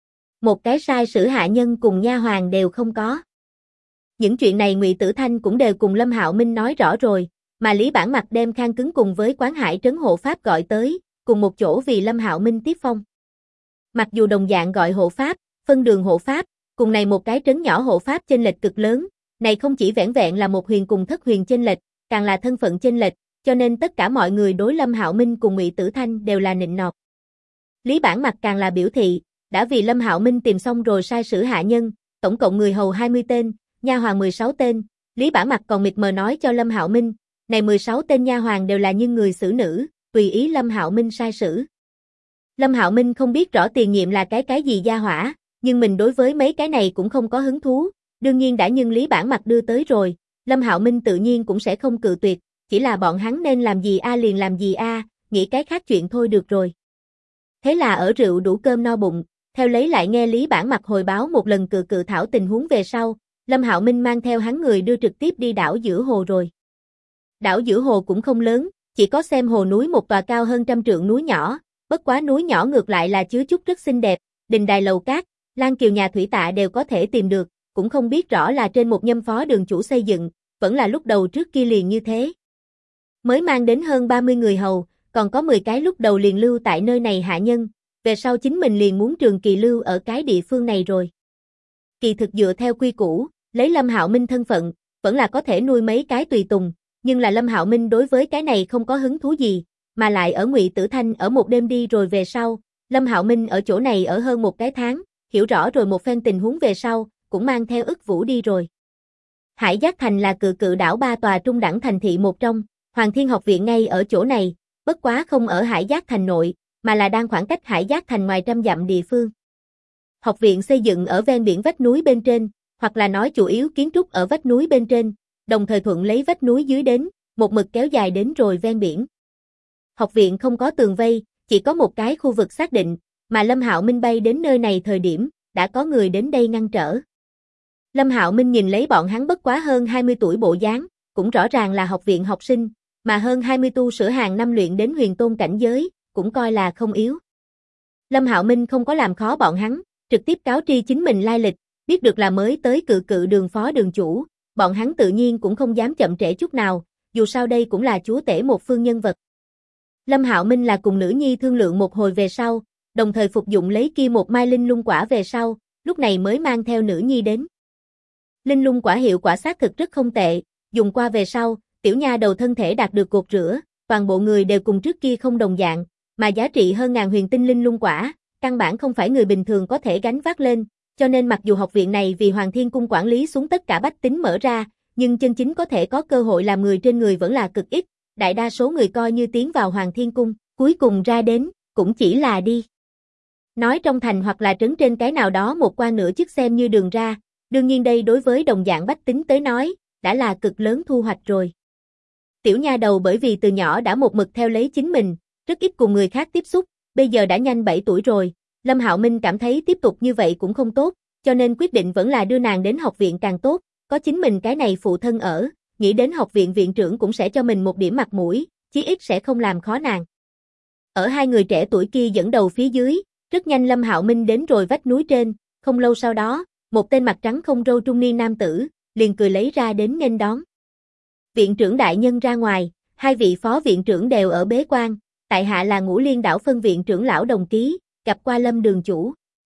Một cái sai sử hạ nhân cùng nha hoàn đều không có. Những chuyện này Ngụy Tử Thanh cũng đều cùng Lâm Hạo Minh nói rõ rồi, mà Lý Bản Mặc đem Khang Cứng cùng với Quán Hải Trấn hộ pháp gọi tới, cùng một chỗ vì Lâm Hạo Minh tiếp phong. Mặc dù đồng dạng gọi hộ pháp, phân đường hộ pháp, cùng này một cái trấn nhỏ hộ pháp chênh lệch cực lớn, này không chỉ vẻn vẹn là một huyền cùng thất huyền chênh lệch, càng là thân phận chênh lệch, cho nên tất cả mọi người đối Lâm Hạo Minh cùng Ngụy Tử Thanh đều là nịnh nọt. Lý Bản Mặc càng là biểu thị, đã vì Lâm Hạo Minh tìm xong rồi sai sử hạ nhân, tổng cộng người hầu 20 tên, nha hoàn 16 tên, Lý Bản Mặc còn mịt mờ nói cho Lâm Hạo Minh, này 16 tên nha hoàn đều là những người xử nữ, tùy ý Lâm Hạo Minh sai sử. Lâm Hạo Minh không biết rõ tiền nhiệm là cái gì gia hỏa, nhưng mình đối với mấy cái này cũng không có hứng thú, đương nhiên đã nhưng Lý Bản Mặc đưa tới rồi, Lâm Hạo Minh tự nhiên cũng sẽ không cự tuyệt, chỉ là bọn hắn nên làm gì liền làm gì nghĩ cái khác chuyện thôi được rồi. Thế là ở rượu đủ cơm no bụng, theo lấy lại nghe Lý Bản Mặc hồi báo một lần cự thảo tình huống về sau, Lâm Hạo Minh mang theo hắn người đưa trực tiếp đi đảo giữa hồ rồi. Đảo giữa hồ cũng không lớn, chỉ có xem hồ núi một tòa cao hơn 100 trượng núi nhỏ, bất quá núi nhỏ ngược lại là chứa chút rất xinh đẹp, đình đài lầu cát, lan kiều nhà thủy tạ đều có thể tìm được, cũng không biết rõ là trên một nhâm phó đường chủ xây dựng, vẫn là lúc đầu trước kia liền như thế. Mới mang đến hơn 30 người hầu, còn có 10 cái lúc đầu liền lưu tại nơi này hạ nhân, về sau chính mình liền muốn trường kỳ lưu ở cái địa phương này rồi. Kỳ thực dựa theo quy củ, lấy Lâm Hạo Minh thân phận, vẫn là có thể nuôi mấy cái tùy tùng, nhưng là Lâm Hạo Minh đối với cái này không có hứng thú gì, mà lại ở Ngụy Tử Thanh ở một đêm đi rồi về sau, Lâm Hạo Minh ở chỗ này ở hơn một cái tháng, hiểu rõ rồi một phen tình huống về sau, cũng mang theo Ức Vũ đi rồi. Hải Giác Thành là cự đảo 3 tòa trung đẳng thành thị một trong, Hoàng Thiên Học Viện ngay ở chỗ này, bất quá không ở Hải Giác Thành nội, mà là đang khoảng cách Hải Giác Thành ngoài 100 dặm địa phương. Học viện xây dựng ở ven biển vách núi bên trên, hoặc là nói chủ yếu kiến trúc ở vách núi bên trên, đồng thời thuận lấy vách núi dưới đến, một mực kéo dài đến rồi ven biển. Học viện không có tường vây, chỉ có một cái khu vực xác định, mà Lâm Hạo Minh bay đến nơi này thời điểm, đã có người đến đây ngăn trở. Lâm Hạo Minh nhìn lấy bọn hắn bất quá hơn 20 tuổi bộ dáng, cũng rõ ràng là học viện học sinh, mà hơn 20 tu sửa hàng năm luyện đến huyền tôn cảnh giới, cũng coi là không yếu. Lâm Hạo Minh không có làm khó bọn hắn, trực tiếp cáo tri chính mình lai lịch, biết được là mới tới cự đường phó đường chủ, bọn hắn tự nhiên cũng không dám chậm trễ chút nào, dù sao đây cũng là chúa tể một phương nhân vật. Lâm Hạo Minh là cùng nữ nhi thương lượng một hồi về sau, đồng thời phục dụng lấy kia một mai linh lung quả về sau, lúc này mới mang theo nữ nhi đến. Linh lung quả hiệu quả xác thực rất không tệ, dùng qua về sau, tiểu nha đầu thân thể đạt được cột rửa, toàn bộ người đều cùng trước kia không đồng dạng, mà giá trị hơn ngàn huyền tinh linh lung quả, căn bản không phải người bình thường có thể gánh vác lên, cho nên mặc dù học viện này vì Hoàng Thiên Cung quản lý xuống tất cả bách tính mở ra, nhưng chân chính có thể có cơ hội làm người trên người vẫn là cực ít, đại đa số người coi như tiến vào Hoàng Thiên Cung, cuối cùng ra đến, cũng chỉ là đi. Nói trong thành hoặc là trấn trên cái nào đó một qua nửa chức xem như đường ra, đương nhiên đây đối với đồng dạng bách tính tới nói, đã là cực lớn thu hoạch rồi. Tiểu nha đầu bởi vì từ nhỏ đã một mực theo lấy chính mình, rất ít cùng người khác tiếp xúc, bây giờ đã nhanh 7 tuổi rồi, Lâm Hạo Minh cảm thấy tiếp tục như vậy cũng không tốt, cho nên quyết định vẫn là đưa nàng đến học viện càng tốt, có chính mình cái này phụ thân ở, nghĩ đến học viện viện trưởng cũng sẽ cho mình một điểm mặt mũi, chí ít sẽ không làm khó nàng. Ở hai người trẻ tuổi kia dẫn đầu phía dưới, rất nhanh Lâm Hạo Minh đến rồi vách núi trên, không lâu sau đó, một tên mặt trắng không râu trung niên nam tử, liền cười lấy ra đến nghênh đón. Viện trưởng đại nhân ra ngoài, hai vị phó viện trưởng đều ở bế quan, tại hạ là Ngũ Liên đảo phân viện trưởng lão Đồng Ký, gặp qua Lâm đường chủ.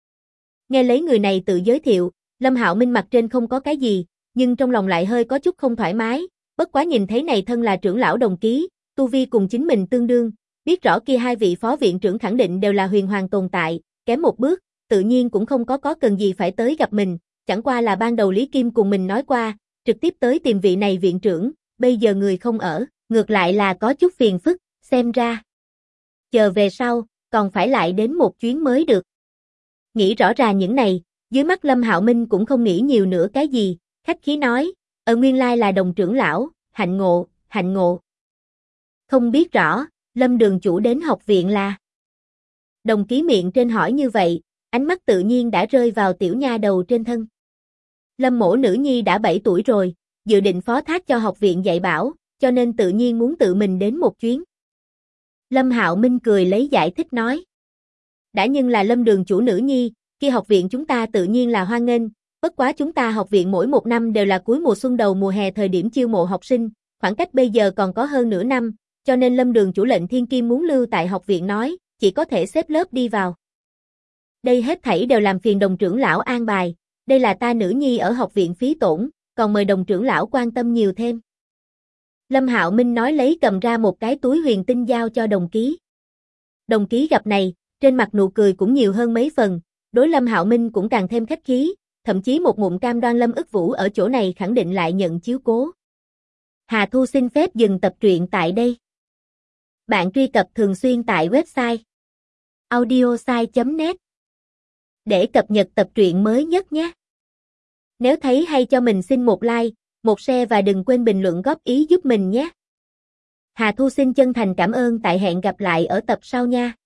Nghe lấy người này tự giới thiệu, Lâm Hạo Minh mặt trên không có cái gì, nhưng trong lòng lại hơi có chút không thoải mái, bất quá nhìn thấy này thân là trưởng lão Đồng Ký, tu vi cùng chính mình tương đương, biết rõ kia hai vị phó viện trưởng khẳng định đều là huyền hoàng tồn tại, kém một bước, tự nhiên cũng không có cần gì phải tới gặp mình, chẳng qua là ban đầu Lý Kim cùng mình nói qua, trực tiếp tới tìm vị này viện trưởng, bây giờ người không ở, ngược lại là có chút phiền phức, xem ra. Chờ về sau, còn phải lại đến một chuyến mới được. Nghĩ rõ ràng những này, dưới mắt Lâm Hạo Minh cũng không nghĩ nhiều nữa cái gì, khách khí nói, nguyên lai là Đồng trưởng lão, hạnh ngộ, hạnh ngộ. Không biết rõ, Lâm đường chủ đến học viện là. Đồng Ký miệng trên hỏi như vậy, Ánh mắt tự nhiên đã rơi vào tiểu nha đầu trên thân. Lâm mỗ nữ nhi đã 7 tuổi rồi, dự định phó thác cho học viện dạy bảo, cho nên tự nhiên muốn tự mình đến một chuyến. Lâm Hạo Minh cười lấy giải thích nói. Đã nhưng là Lâm đường chủ nữ nhi, khi học viện chúng ta tự nhiên là hoan nghênh, bất quá chúng ta học viện mỗi một năm đều là cuối mùa xuân đầu mùa hè thời điểm chiêu mộ học sinh, khoảng cách bây giờ còn có hơn nửa năm, cho nên Lâm đường chủ lệnh Thiên Kim muốn lưu tại học viện nói, chỉ có thể xếp lớp đi vào. Đây hết thảy đều làm phiền đồng trưởng lão an bài, đây là ta nữ nhi ở học viện phí tổn, còn mời đồng trưởng lão quan tâm nhiều thêm. Lâm Hạo Minh nói lấy cầm ra một cái túi huyền tinh giao cho đồng ký. Đồng ký gặp này, trên mặt nụ cười cũng nhiều hơn mấy phần, đối Lâm Hạo Minh cũng càng thêm khách khí, thậm chí một ngụm cam đoan Lâm ức vũ ở chỗ này khẳng định lại nhận chiếu cố. Hà Thu xin phép dừng tập truyện tại đây. Bạn truy cập thường xuyên tại website audiosai.net để cập nhật tập truyện mới nhất nhé. Nếu thấy hay cho mình xin một like, một share và đừng quên bình luận góp ý giúp mình nhé. Hà Thu xin chân thành cảm ơn, tại hẹn gặp lại ở tập sau nha.